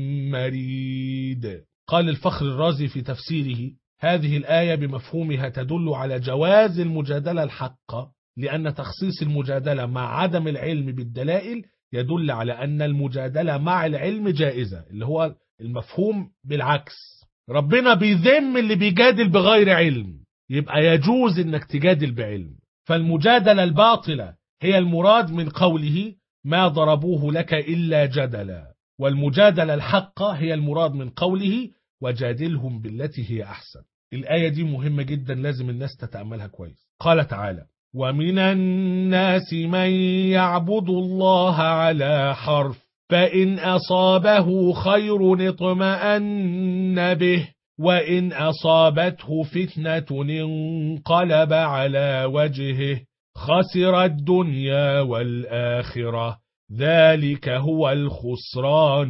مريد. قال الفخر الرازي في تفسيره: هذه الآية بمفهومها تدل على جواز المجادلة الحقة، لأن تخصيص المجادلة مع عدم العلم بالدلائل يدل على أن المجادلة مع العلم جائزة، اللي هو المفهوم بالعكس. ربنا بيذم اللي بيجادل بغير علم، يبقى يجوز انك تجادل بعلم. فالمجادلة الباطلة هي المراد من قوله: ما ضربوه لك إلا جدلا، والمجادلة الحقة هي المراد من قوله: وجادلهم بالتي هي أحسن. الآية دي مهمة جدا، لازم الناس تتأملها كويس. قال تعالى: ومن الناس من يعبد الله على حرف فإن أصابه خير اطمأن به وإن أصابته فتنة انقلب على وجهه خسر الدنيا والآخرة ذلك هو الخسران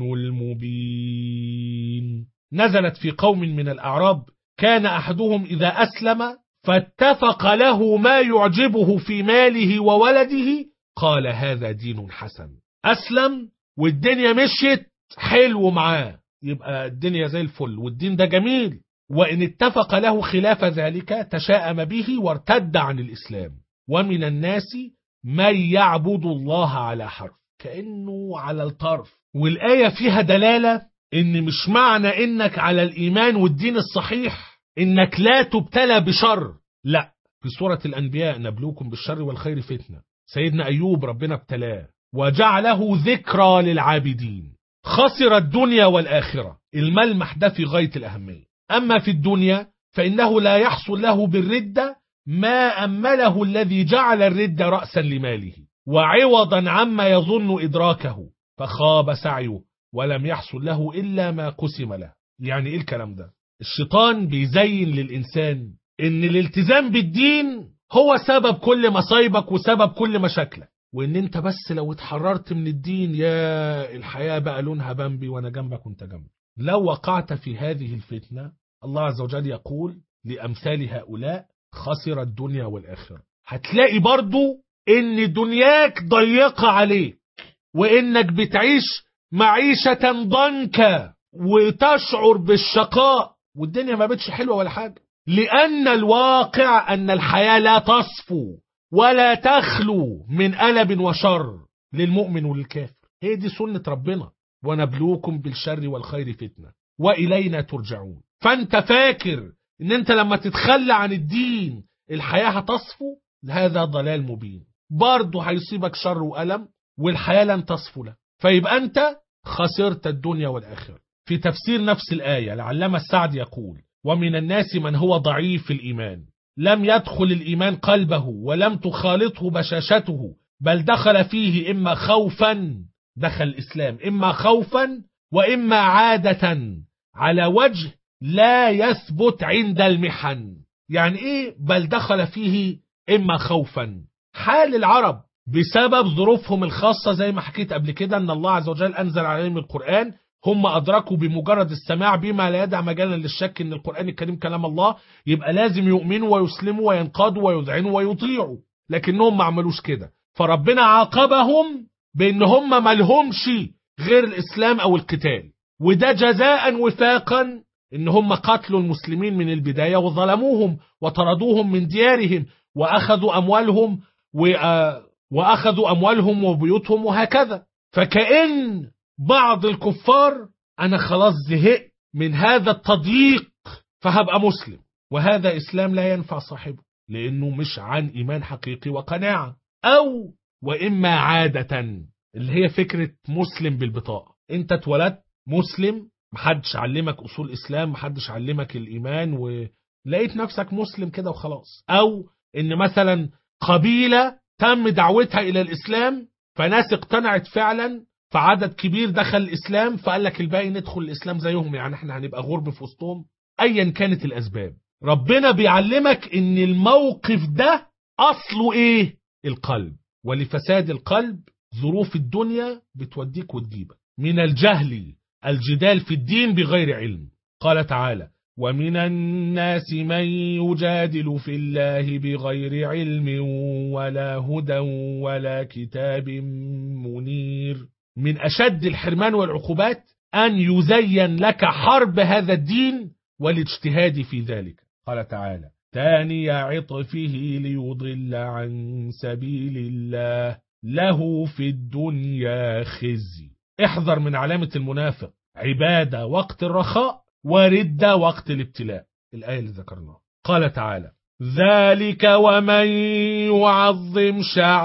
المبين. نزلت في قوم من الأعراب كان أحدهم إذا أسلم فاتفق له ما يعجبه في ماله وولده، قال هذا دين حسن. أسلم والدنيا مشيت حلو معاه، يبقى الدنيا زي الفل والدين ده جميل. وإن اتفق له خلاف ذلك تشاءم به وارتد عن الإسلام. ومن الناس من يعبد الله على حرف، كأنه على الطرف. والآية فيها دلالة إن مش معنى إنك على الإيمان والدين الصحيح إنك لا تبتلى بشر، لا. في سورة الأنبياء نبلوكم بالشر والخير فتنة، سيدنا أيوب ربنا ابتلاه وجعله ذكرى للعابدين. خسر الدنيا والآخرة، الملمح ده في غاية الأهمية. أما في الدنيا فإنه لا يحصل له بالردة ما أمله الذي جعل الردة رأسا لماله وعوضا عما يظن إدراكه، فخاب سعيه ولم يحصل له إلا ما قسم له. يعني إيه الكلام ده؟ الشيطان بيزين للإنسان إن الالتزام بالدين هو سبب كل مصايبك وسبب كل مشاكلك، وإن أنت بس لو اتحررت من الدين يا الحياة بقى لونها بامبي وأنا جنبك وأنت جنبي. لو وقعت في هذه الفتنة الله عز وجل يقول لأمثال هؤلاء خسر الدنيا والآخرة. هتلاقي برضو إن دنياك ضيقة عليك وإنك بتعيش معيشة ضنكة وتشعر بالشقاء والدنيا ما بتش حلوة ولا حاجة، لأن الواقع أن الحياة لا تصفو ولا تخلو من ألب وشر للمؤمن وللكافر. هي دي سنة ربنا، ونبلوكم بالشر والخير فتنة وإلينا ترجعون. فأنت فاكر إن أنت لما تتخلى عن الدين الحياة هتصفو؟ هذا ضلال مبين، برضه هيصيبك شر وألم والحياة لن تصفو له، فيبقى أنت خسرت الدنيا والآخرة. في تفسير نفس الآية العلامة السعدي يقول ومن الناس من هو ضعيف الإيمان لم يدخل الإيمان قلبه ولم تخالطه بشاشته، بل دخل فيه إما خوفا، دخل الإسلام إما خوفا وإما عادة على وجه لا يثبت عند المحن. يعني إيه بل دخل فيه إما خوفا؟ حال العرب بسبب ظروفهم الخاصة زي ما حكيت قبل كده أن الله عز وجل أنزل عليهم القرآن، هم أدركوا بمجرد السماع بما لا يدع مجالا للشك أن القرآن الكريم كلام الله، يبقى لازم يؤمنوا ويسلموا وينقادوا ويذعنوا ويطيعوا، لكنهم ما عملوش كده، فربنا عاقبهم بأن هم ما لهمش غير الإسلام أو القتال، وده جزاء وفاقا إن هم قتلوا المسلمين من البداية وظلموهم وطردوهم من ديارهم وأخذوا أموالهم وبيوتهم وهكذا. فكأن بعض الكفار أنا خلاص زهقت من هذا التضييق فهبقى مسلم، وهذا إسلام لا ينفع صاحبه لأنه مش عن إيمان حقيقي وقناعة، أو وإما عادة اللي هي فكرة مسلم بالبطاقة. أنت اتولدت مسلم، محدش علمك أصول إسلام، محدش علمك الإيمان ولقيت نفسك مسلم كده وخلاص. أو إن مثلا قبيلة تم دعوتها إلى الإسلام فناس اقتنعت فعلا فعدد كبير دخل الإسلام فقال لك الباقي ندخل الإسلام زيهم، يعني احنا هنبقى غرب في وسطهم. أيا كانت الأسباب ربنا بيعلمك إن الموقف ده أصله إيه؟ القلب، ولفساد القلب ظروف الدنيا بتوديك وتجيبك. من الجهل الجدال في الدين بغير علم. قال تعالى ومن الناس من يجادل في الله بغير علم ولا هدى ولا كتاب منير. من أشد الحرمان والعقوبات أن يزين لك حرب هذا الدين والاجتهاد في ذلك. قال تعالى ثاني عطفه ليضل عن سبيل الله له في الدنيا خزي. احذر من علامة المنافق، عبادة وقت الرخاء وردة وقت الابتلاء، الآية اللي ذكرناها. قال تعالى ذلك ومن يعظم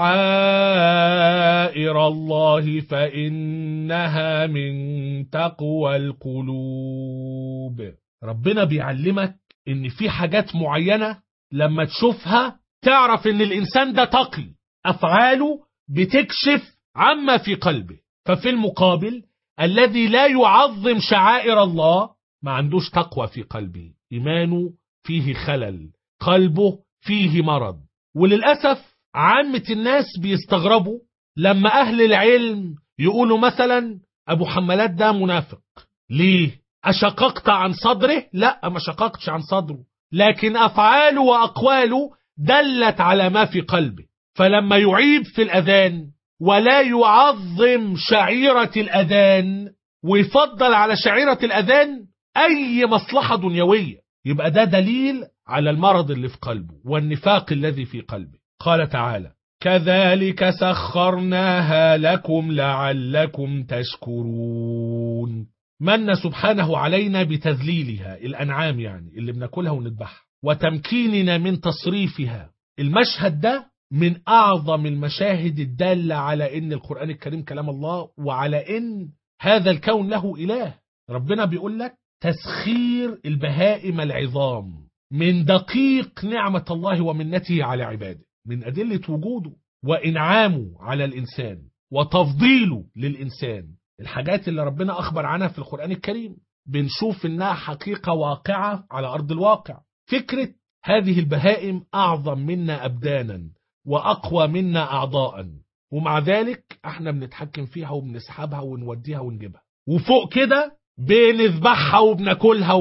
شعائر الله فإنها من تقوى القلوب. ربنا بيعلمك ان في حاجات معينة لما تشوفها تعرف ان الانسان ده تقي، افعاله بتكشف عما في قلبه. ففي المقابل الذي لا يعظم شعائر الله ما عندوش تقوى في قلبه، إيمانه فيه خلل، قلبه فيه مرض. وللأسف عامة الناس بيستغربوا لما أهل العلم يقولوا مثلا أبو حمالات ده منافق. ليه؟ أشققت عن صدره؟ لا، ما شققتش عن صدره، لكن أفعاله وأقواله دلت على ما في قلبه. فلما يعيب في الأذان ولا يعظم شعيرة الأذان ويفضل على شعيرة الأذان أي مصلحة دنيوية، يبقى ده دليل على المرض اللي في قلبه والنفاق الذي في قلبه. قال تعالى: كذلك سخرناها لكم لعلكم تشكرون. من سبحانه علينا بتذليلها، الأنعام يعني اللي بناكلها ونذبحها، وتمكيننا من تصريفها. المشهد ده من أعظم المشاهد الدالة على إن القرآن الكريم كلام الله، وعلى إن هذا الكون له إله. ربنا بيقول لك تسخير البهائم العظام من دقيق نعمة الله ومنته على عباده، من أدلة وجوده وإنعامه على الإنسان وتفضيله للإنسان. الحاجات اللي ربنا أخبر عنها في القرآن الكريم بنشوف إنها حقيقة واقعة على أرض الواقع. فكرة هذه البهائم أعظم منا أبدانا وأقوى منا أعضاء، ومع ذلك احنا بنتحكم فيها وبنسحبها ونوديها ونجيبها، وفوق كده بنذبحها وبناكلها.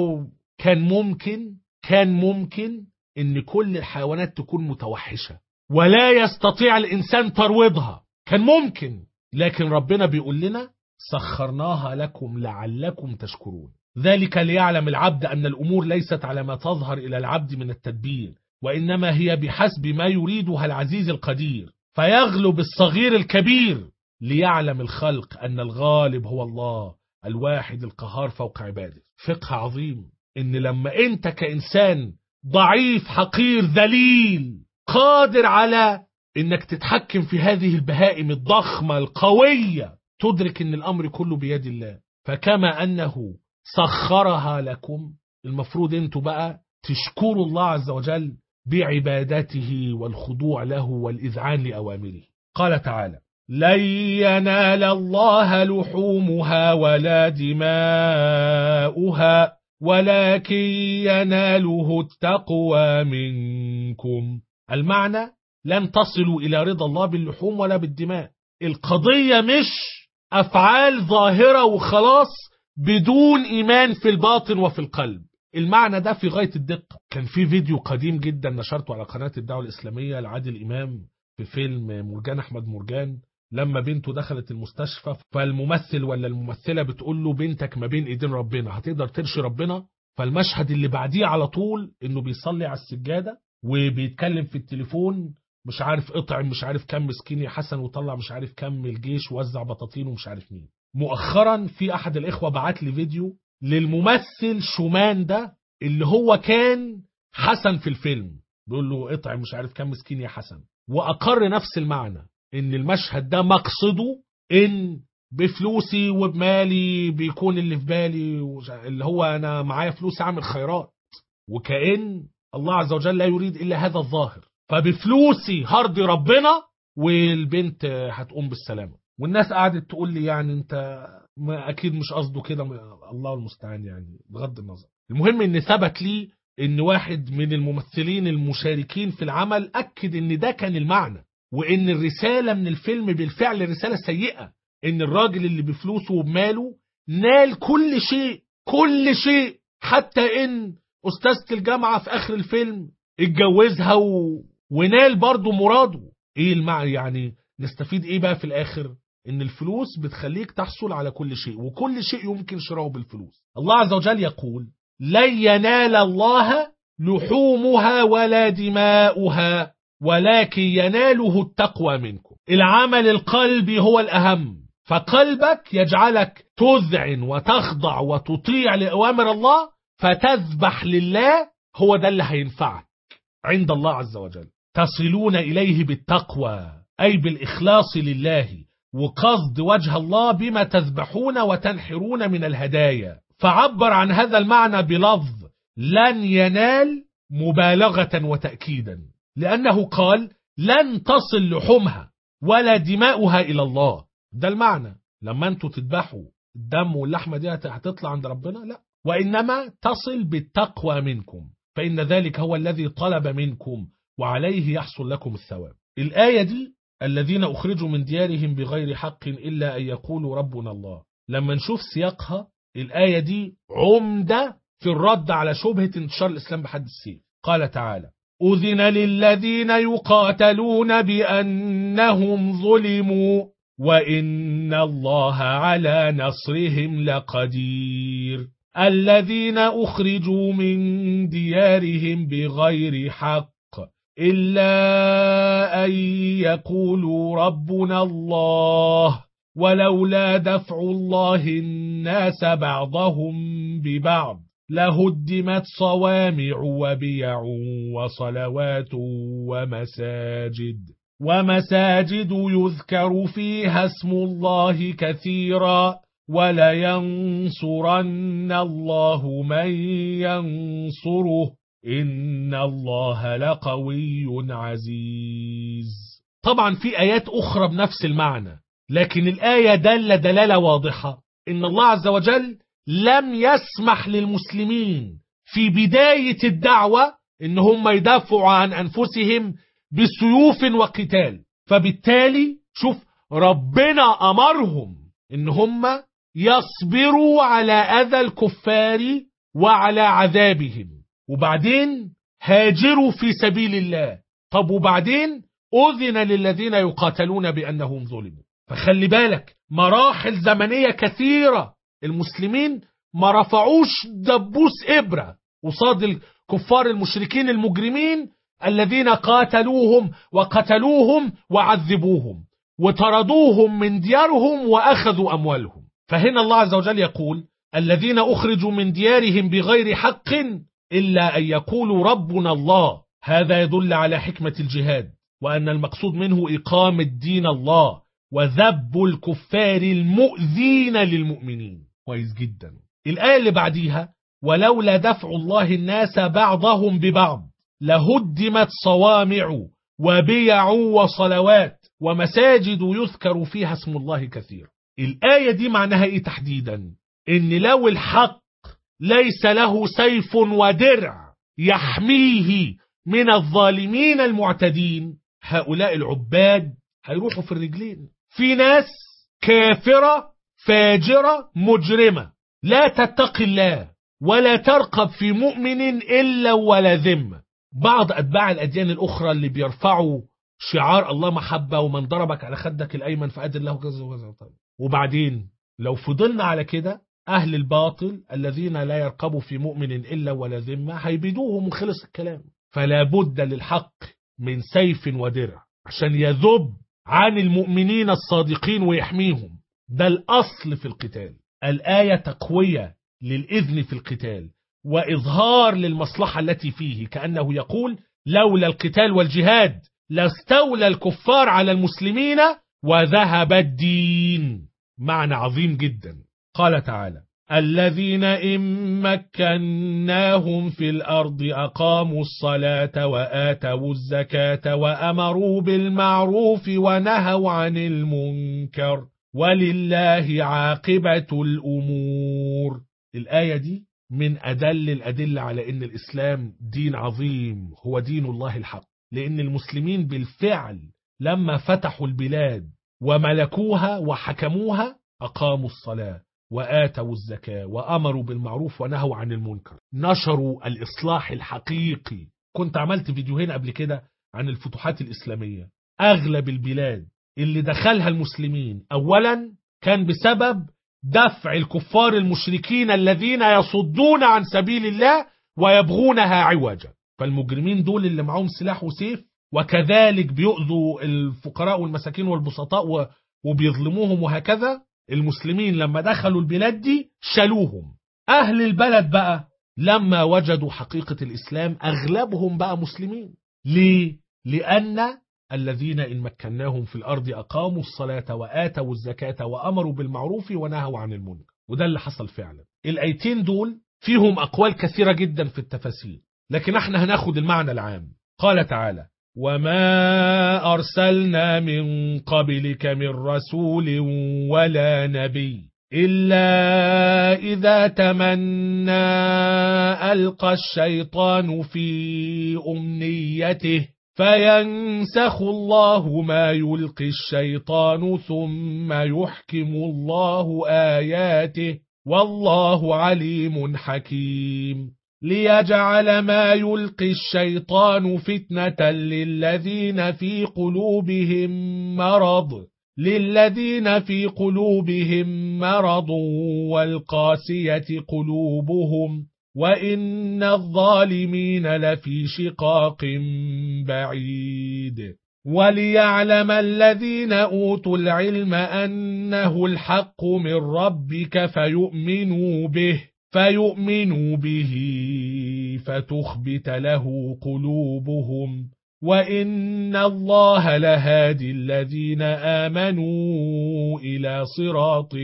كان ممكن ان كل الحيوانات تكون متوحشة ولا يستطيع الإنسان ترويضها، كان ممكن. لكن ربنا بيقول لنا سخرناها لكم لعلكم تشكرون. ذلك ليعلم العبد أن الأمور ليست على ما تظهر إلى العبد من التدبير، وإنما هي بحسب ما يريدها العزيز القدير، فيغلب الصغير الكبير، ليعلم الخلق أن الغالب هو الله الواحد القهار فوق عباده. فقه عظيم إن لما أنت كإنسان ضعيف حقير ذليل قادر على إنك تتحكم في هذه البهائم الضخمة القوية، تدرك إن الأمر كله بيد الله. فكما أنه سخرها لكم، المفروض أنتوا بقى تشكروا الله عز وجل بعبادته والخضوع له والإذعان لأوامره. قال تعالى: لن ينال الله لحومها ولا دماؤها ولكن يناله التقوى منكم. المعنى: لن تصلوا إلى رضا الله باللحوم ولا بالدماء. القضية مش أفعال ظاهرة وخلاص بدون إيمان في الباطن وفي القلب. المعنى ده في غاية الدقة. كان في فيديو قديم جدا نشرته على قناة الدعوة الإسلامية لعادل إمام في فيلم مرجان أحمد مرجان، لما بنته دخلت المستشفى، فالممثل ولا الممثلة بتقول له بنتك ما بين ايدين ربنا، هتقدر ترشي ربنا؟ فالمشهد اللي بعديه على طول انه بيصلي على السجادة وبيتكلم في التليفون، مش عارف اطعم مش عارف كم مسكين يا حسن، وطلع مش عارف كم الجيش، ووزع بطاطين ومش عارف مين. مؤخرا في احد الاخوة بعت لي فيديو للممثل شومان ده اللي هو كان حسن في الفيلم، بيقول له اطعم مش عارف كم مسكين يا حسن، واقر نفس المعنى ان المشهد ده مقصده ان بفلوسي وبمالي بيكون اللي في بالي اللي هو انا معايا فلوس اعمل خيرات، وكأن الله عز وجل لا يريد الا هذا الظاهر، فبفلوسي هرضي ربنا والبنت هتقوم بالسلامة. والناس قعدت تقول لي يعني انت ما اكيد مش قصده كده، الله المستعان يعني بغض النظر. المهم ان ثبت لي ان واحد من الممثلين المشاركين في العمل اكد ان ده كان المعنى، وإن الرسالة من الفيلم بالفعل رسالة سيئة، إن الراجل اللي بفلوسه وبماله نال كل شيء، حتى إن أستاذة الجامعة في آخر الفيلم اتجوزها ونال برضو مراده. إيه المعنى يعني؟ نستفيد إيه بقى في الآخر؟ إن الفلوس بتخليك تحصل على كل شيء، وكل شيء يمكن شراؤه بالفلوس. الله عز وجل يقول: لن ينال الله لحومها ولا دماؤها ولكن يناله التقوى منكم. العمل القلبي هو الأهم، فقلبك يجعلك تذعن وتخضع وتطيع لأوامر الله فتذبح لله، هو ده اللي هينفعك عند الله عز وجل. تصلون إليه بالتقوى أي بالإخلاص لله وقصد وجه الله بما تذبحون وتنحرون من الهدايا. فعبر عن هذا المعنى بلفظ لن ينال مبالغة وتأكيدا، لأنه قال لن تصل لحومها ولا دماؤها إلى الله. ده المعنى، لما انتوا تذبحوا الدم واللحمة دي هتطلع عند ربنا؟ لا، وإنما تصل بالتقوى منكم، فإن ذلك هو الذي طلب منكم وعليه يحصل لكم الثواب. الآية دي الذين أخرجوا من ديارهم بغير حق إلا أن يقولوا ربنا الله، لما نشوف سياقها الآية دي عمدة في الرد على شبهة انتشار الإسلام بحد السيف. قال تعالى: أذن للذين يقاتلون بأنهم ظلموا وإن الله على نصرهم لقدير. الذين أخرجوا من ديارهم بغير حق إلا أن يقولوا ربنا الله ولولا دفع الله الناس بعضهم ببعض لهدمت صوامع وبيع وصلوات ومساجد يذكر فيها اسم الله كثيرا ولينصرن الله من ينصره إن الله لقوي عزيز. طبعا في آيات أخرى بنفس المعنى، لكن الآية دلالة واضحة إن الله عز وجل لم يسمح للمسلمين في بداية الدعوة إن هم يدافعوا عن أنفسهم بسيوف وقتال، فبالتالي شوف ربنا أمرهم إن هم يصبروا على أذى الكفار وعلى عذابهم، وبعدين هاجروا في سبيل الله. طب وبعدين أذن للذين يقاتلون بأنهم ظلموا. فخلي بالك مراحل زمنية كثيرة المسلمين ما رفعوش دبوس إبرة قصاد الكفار المشركين المجرمين الذين قاتلوهم وقتلوهم وعذبوهم وطردوهم من ديارهم وأخذوا أموالهم. فهنا الله عز وجل يقول: الذين أخرجوا من ديارهم بغير حق إلا أن يقولوا ربنا الله. هذا يدل على حكمة الجهاد، وأن المقصود منه إقامة دين الله وذب الكفار المؤذين للمؤمنين. كويس جدا. الآية اللي بعديها: ولولا دفع الله الناس بعضهم ببعض لهدمت صوامع وبيع وصلوات ومساجد يذكر فيها اسم الله كثير. الآية دي معناها إيه تحديدا؟ إن لو الحق ليس له سيف ودرع يحميه من الظالمين المعتدين، هؤلاء العباد هيروحوا في الرجلين. في ناس كافرة فاجرة مجرمة لا تتقي الله ولا ترقب في مؤمن إلا ولا ذمة. بعض أتباع الأديان الأخرى اللي بيرفعوا شعار الله محبة ومن ضربك على خدك الأيمن فأدر له كذا وكذا. وبعدين لو فضلنا على كده أهل الباطل الذين لا يرقبوا في مؤمن إلا ولا ذمة هيبيدوهم وخلص الكلام. فلا بد للحق من سيف ودرع عشان يذب عن المؤمنين الصادقين ويحميهم. ده الأصل في القتال. الآية تقوية للإذن في القتال وإظهار للمصلحة التي فيه، كأنه يقول: لولا القتال والجهاد لاستولى الكفار على المسلمين وذهب الدين. معنى عظيم جدا. قال تعالى: الذين إن مكناهم في الأرض أقاموا الصلاة وآتوا الزكاة وأمروا بالمعروف ونهوا عن المنكر ولله عاقبة الأمور. الآية دي من أدل الأدلة على أن الإسلام دين عظيم، هو دين الله الحق، لأن المسلمين بالفعل لما فتحوا البلاد وملكوها وحكموها أقاموا الصلاة وآتوا الزكاة وأمروا بالمعروف ونهوا عن المنكر، نشروا الإصلاح الحقيقي. كنت عملت فيديوهين قبل كده عن الفتوحات الإسلامية. أغلب البلاد اللي دخلها المسلمين أولا كان بسبب دفع الكفار المشركين الذين يصدون عن سبيل الله ويبغونها عوجا. فالمجرمين دول اللي معهم سلاح وسيف وكذلك بيؤذوا الفقراء والمساكين والبسطاء وبيظلموهم وهكذا. المسلمين لما دخلوا البلاد دي شالوهم. أهل البلد بقى لما وجدوا حقيقة الإسلام أغلبهم بقى مسلمين. ليه؟ لأن الذين إن مكناهم في الأرض أقاموا الصلاة وآتوا الزكاة وأمروا بالمعروف ونهوا عن المنكر. وده اللي حصل فعلا. الآيتين دول فيهم أقوال كثيرة جدا في التفاسير، لكن احنا هناخد المعنى العام. قال تعالى: وما أرسلنا من قبلك من رسول ولا نبي إلا إذا تمنى ألقى الشيطان في أمنيته فينسخ الله ما يلقي الشيطان ثم يحكم الله آياته والله عليم حكيم. ليجعل ما يلقي الشيطان فتنة للذين في قلوبهم مرض والقاسية قلوبهم وإن الظالمين لفي شقاق بعيد. وليعلم الذين أوتوا العلم أنه الحق من ربك فيؤمنوا به فتخبت له قلوبهم وإن الله لهادي الذين آمنوا إلى صراط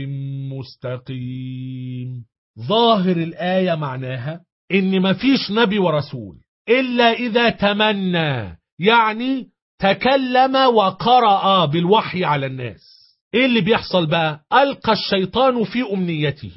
مستقيم. ظاهر الآية معناها إن مفيش نبي ورسول إلا إذا تمنى، يعني تكلم وقرأ بالوحي على الناس. إيه اللي بيحصل بقى؟ ألقى الشيطان في أمنيته،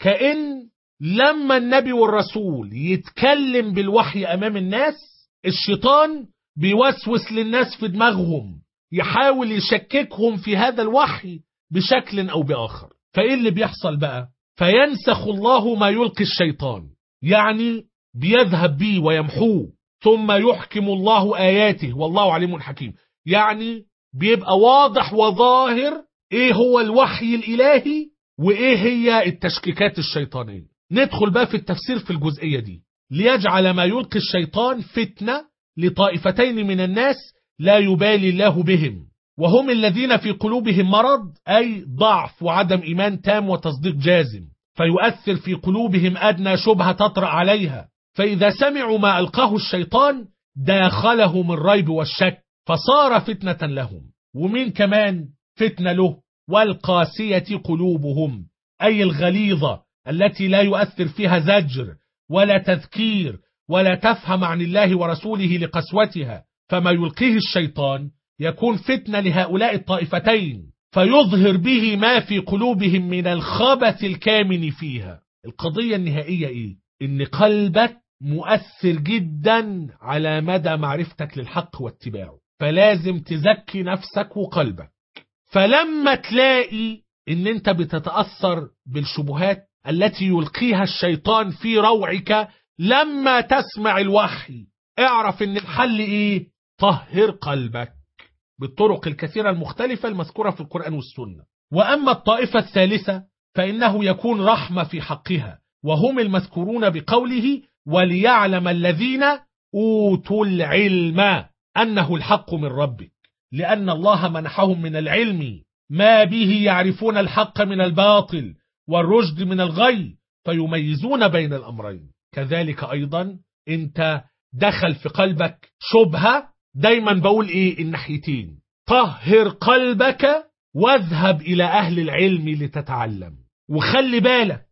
كأن لما النبي والرسول يتكلم بالوحي أمام الناس الشيطان بيوسوس للناس في دماغهم، يحاول يشككهم في هذا الوحي بشكل أو بآخر. فإيه اللي بيحصل بقى؟ فينسخ الله ما يلقي الشيطان، يعني بيذهب بيه ويمحوه، ثم يحكم الله آياته والله عليم حكيم. يعني بيبقى واضح وظاهر إيه هو الوحي الإلهي وإيه هي التشكيكات الشيطانية. ندخل بقى في التفسير في الجزئية دي. ليجعل ما يلقي الشيطان فتنة لطائفتين من الناس لا يبالي الله بهم، وهم الذين في قلوبهم مرض، أي ضعف وعدم إيمان تام وتصديق جازم، فيؤثر في قلوبهم أدنى شبهة تطرأ عليها، فإذا سمعوا ما ألقاه الشيطان داخلهم الريب والشك فصار فتنة لهم. ومين كمان فتنة له؟ والقاسية قلوبهم، أي الغليظة التي لا يؤثر فيها زجر ولا تذكير ولا تفهم عن الله ورسوله لقسوتها، فما يلقيه الشيطان يكون فتنة لهؤلاء الطائفتين، فيظهر به ما في قلوبهم من الخبث الكامن فيها. القضية النهائية إيه؟ إن قلبك مؤثر جدا على مدى معرفتك للحق واتباعه، فلازم تزكي نفسك وقلبك. فلما تلاقي إن أنت بتتأثر بالشبهات التي يلقيها الشيطان في روعك لما تسمع الوحي، اعرف إن الحل إيه؟ طهر قلبك بالطرق الكثيرة المختلفة المذكورة في القرآن والسنة. وأما الطائفة الثالثة فإنه يكون رحمة في حقها، وهم المذكورون بقوله وليعلم الذين أوتوا العلم أنه الحق من ربك، لأن الله منحهم من العلم ما به يعرفون الحق من الباطل والرشد من الغي، فيميزون بين الأمرين. كذلك أيضا أنت دخل في قلبك شبهة، دايما بقول إيه؟ الناحيتين. طهر قلبك واذهب إلى أهل العلم لتتعلم. وخلي بالك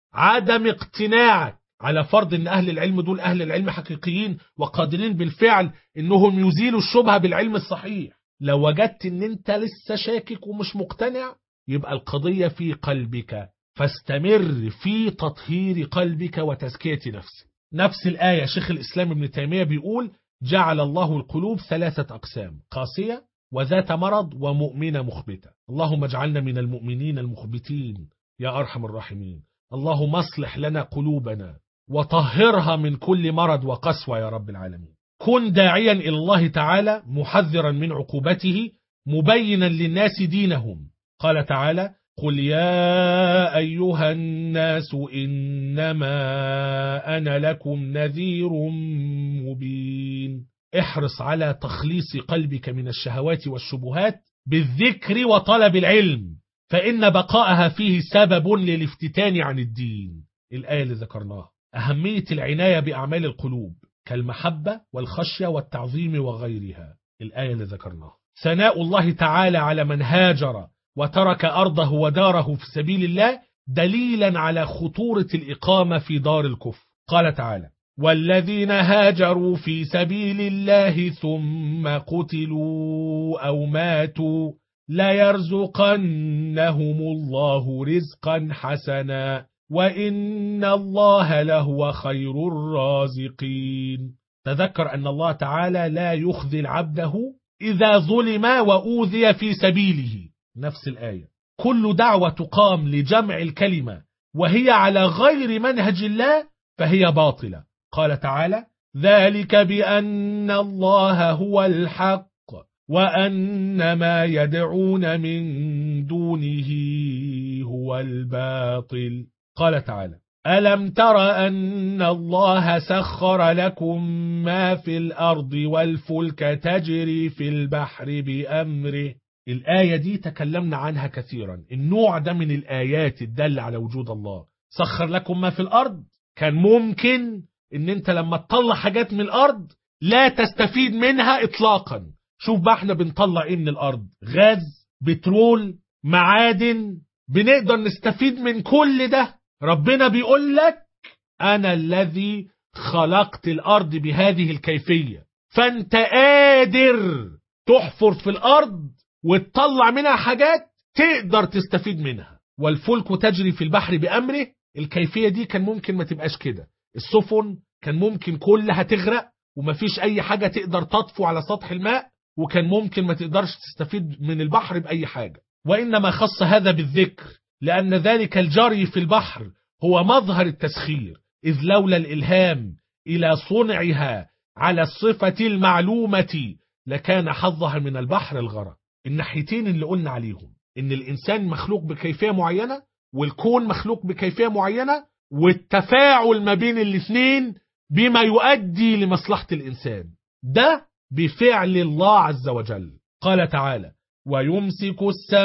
عدم اقتناعك على فرض ان اهل العلم دول اهل العلم حقيقيين وقادرين بالفعل انهم يزيلوا الشبهة بالعلم الصحيح. لو وجدت ان انت لسه شاكك ومش مقتنع يبقى القضية في قلبك، فاستمر في تطهير قلبك وتزكية نفسك. نفس الآية شيخ الإسلام ابن تيمية بيقول جعل الله القلوب 3 أقسام: قاسية وذات مرض ومؤمنة مخبتة. اللهم اجعلنا من المؤمنين المخبتين يا أرحم الراحمين. اللهم اصلح لنا قلوبنا وطهرها من كل مرض وقسوة يا رب العالمين. كن داعيا إلى الله تعالى محذرا من عقوبته مبينا للناس دينهم. قال تعالى قل يا أيها الناس إنما أنا لكم نذير مبين. احرص على تخليص قلبك من الشهوات والشبهات بالذكر وطلب العلم، فإن بقاءها فيه سبب للافتتان عن الدين. الآية اللي ذكرناها أهمية العناية بأعمال القلوب كالمحبة والخشية والتعظيم وغيرها. الآية اللي ذكرناها ثناء الله تعالى على من هاجر وترك أرضه وداره في سبيل الله دليلا على خطورة الإقامة في دار الكفر. قال تعالى والذين هاجروا في سبيل الله ثم قتلوا أو ماتوا ليرزقنهم الله رزقا حسنا وإن الله لهو خير الرازقين. تذكر أن الله تعالى لا يخذل عبده إذا ظلم وأوذي في سبيله. نفس الآية. كل دعوة تقام لجمع الكلمة وهي على غير منهج الله فهي باطلة. قال تعالى: ذلك بأن الله هو الحق وأن ما يدعون من دونه هو الباطل. قال تعالى: ألم تر أن الله سخر لكم ما في الأرض والفلك تجري في البحر بأمره. الآية دي تكلمنا عنها كثيرا. النوع ده من الآيات الدالة على وجود الله. سخر لكم ما في الأرض، كان ممكن ان انت لما تطلع حاجات من الأرض لا تستفيد منها إطلاقا. شوف بقى احنا بنطلع ايه من الأرض: غاز، بترول، معادن، بنقدر نستفيد من كل ده. ربنا بيقول لك: أنا الذي خلقت الأرض بهذه الكيفية، فأنت قادر تحفر في الأرض وتطلع منها حاجات تقدر تستفيد منها. والفلك تجري في البحر بأمره. الكيفية دي كان ممكن ما تبقاش كده. السفن كان ممكن كلها تغرق ومفيش أي حاجة تقدر تطفو على سطح الماء، وكان ممكن ما تقدرش تستفيد من البحر بأي حاجة. وإنما خص هذا بالذكر لأن ذلك الجري في البحر هو مظهر التسخير، إذ لولا الإلهام إلى صنعها على الصفة المعلومة لكان حظها من البحر الغرق. الناحيتين اللي قلنا عليهم، إن الإنسان مخلوق بكيفية معينة والكون مخلوق بكيفية معينة، والتفاعل ما بين الاثنين بما يؤدي لمصلحة الإنسان، ده بفعل الله عز وجل. قال تعالى: ويمسك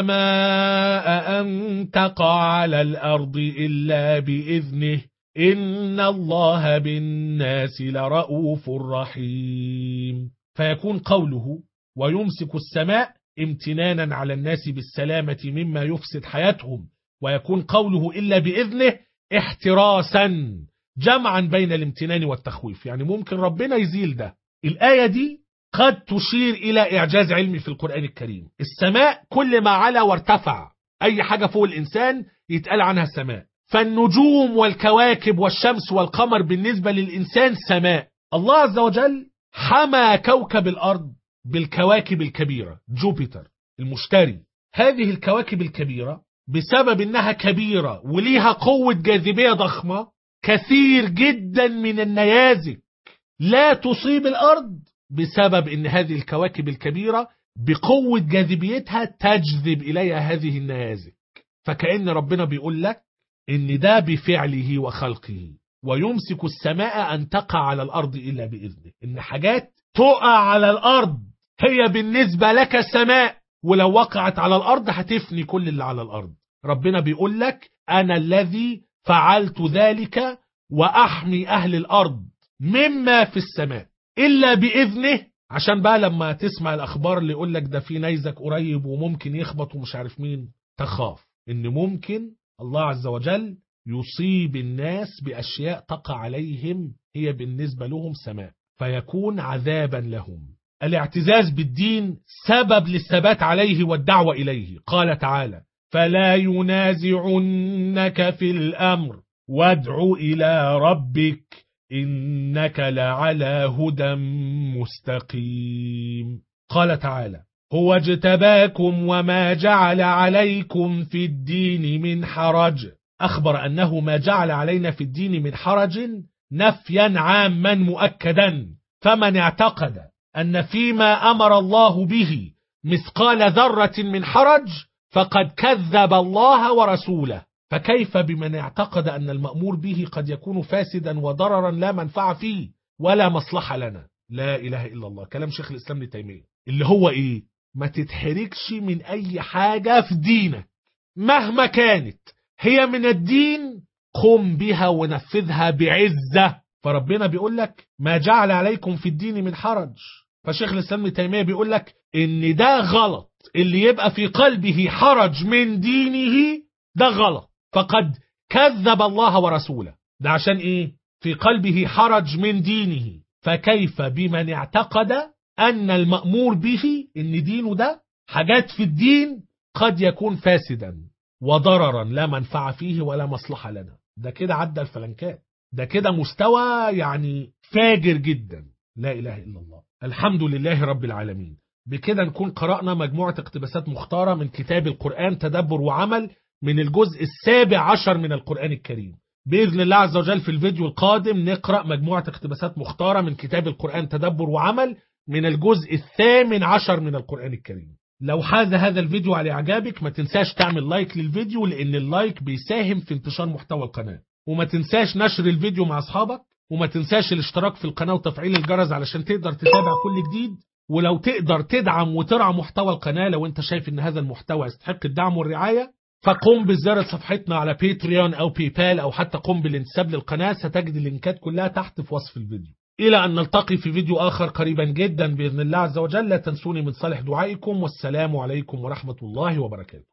السماء أن تقع على الأرض إلا بإذنه إن الله بالناس لرؤوف رحيم. فيكون قوله ويمسك السماء امتنانا على الناس بالسلامة مما يفسد حياتهم، ويكون قوله إلا بإذنه احتراسا، جمعا بين الامتنان والتخويف. يعني ممكن ربنا يزيل ده. الآية دي قد تشير إلى إعجاز علمي في القرآن الكريم. السماء كل ما علا وارتفع، أي حاجة فوق الإنسان يتقال عنها سماء. فالنجوم والكواكب والشمس والقمر بالنسبة للإنسان سماء. الله عز وجل حمى كوكب الأرض بالكواكب الكبيرة، جوبيتر، المشتري. هذه الكواكب الكبيرة بسبب إنها كبيرة وليها قوة جاذبية ضخمة، كثير جدا من النيازك لا تصيب الأرض بسبب إن هذه الكواكب الكبيرة بقوة جاذبيتها تجذب إليها هذه النيازك. فكأن ربنا بيقول لك إن ده بفعله وخلقه. ويمسك السماء أن تقع على الأرض إلا بإذنه. إن حاجات تقع على الأرض هي بالنسبة لك سماء، ولو وقعت على الأرض هتفني كل اللي على الأرض. ربنا بيقول لك: أنا الذي فعلت ذلك وأحمي أهل الأرض مما في السماء إلا بإذنه. عشان بقى لما تسمع الأخبار اللي يقول لك ده في نيزك قريب وممكن يخبط ومش عارف مين، تخاف إن ممكن الله عز وجل يصيب الناس بأشياء تقع عليهم هي بالنسبة لهم سماء، فيكون عذابا لهم. الاعتزاز بالدين سبب للثبات عليه والدعوة إليه. قال تعالى: فلا ينازعنك في الأمر وادع إلى ربك إنك لعلى هدى مستقيم. قال تعالى: هو اجتباكم وما جعل عليكم في الدين من حرج. أخبر أنه ما جعل علينا في الدين من حرج نفيا عاما مؤكدا. فمن اعتقد أن فيما أمر الله به مثقال ذرة من حرج فقد كذب الله ورسوله. فكيف بمن اعتقد أن المأمور به قد يكون فاسدا وضررا لا منفعة فيه ولا مصلحة لنا؟ لا إله إلا الله. كلام شيخ الإسلام ابن تيمية، اللي هو إيه؟ ما تتحركش من أي حاجة في دينك مهما كانت هي من الدين، قم بها ونفذها بعزة. فربنا بيقول لك: ما جعل عليكم في الدين من حرج. فشيخ الإسلام ابن تيمية بيقول لك إن ده غلط. اللي يبقى في قلبه حرج من دينه ده غلط، فقد كذب الله ورسوله. ده عشان إيه؟ في قلبه حرج من دينه. فكيف بمن اعتقد أن المأمور به، إن دينه ده حاجات في الدين قد يكون فاسدا وضررا لا منفعة فيه ولا مصلحة لنا؟ ده كده عدى الفلنكات، ده كده مستوى يعني فاجر جدا. لا إله إلا الله. الحمد لله رب العالمين. بكده نكون قرأنا مجموعة اقتباسات مختارة من كتاب القرآن تدبر وعمل من الجزء 17 من القرآن الكريم. بإذن الله عز وجل في الفيديو القادم نقرأ مجموعة اقتباسات مختارة من كتاب القرآن تدبر وعمل من الجزء 18 من القرآن الكريم. لو حاز هذا الفيديو على إعجابك ما تنساش تعمل لايك للفيديو، لأن اللايك بيساهم في انتشار محتوى القناة. وما تنساش نشر الفيديو مع أصحابك، وما تنساش الاشتراك في القناة وتفعيل الجرس علشان تقدر تتابع كل جديد. ولو تقدر تدعم وترعى محتوى القناة، لو انت شايف ان هذا المحتوى يستحق الدعم والرعاية، فقم بزيارة صفحتنا على باتريون أو بايبال أو حتى قم بالانتساب للقناة. ستجد اللينكات كلها تحت في وصف الفيديو. إلى أن نلتقي في فيديو آخر قريبا جدا بإذن الله عز وجل. لا تنسوني من صالح دعائكم، والسلام عليكم ورحمة الله وبركاته.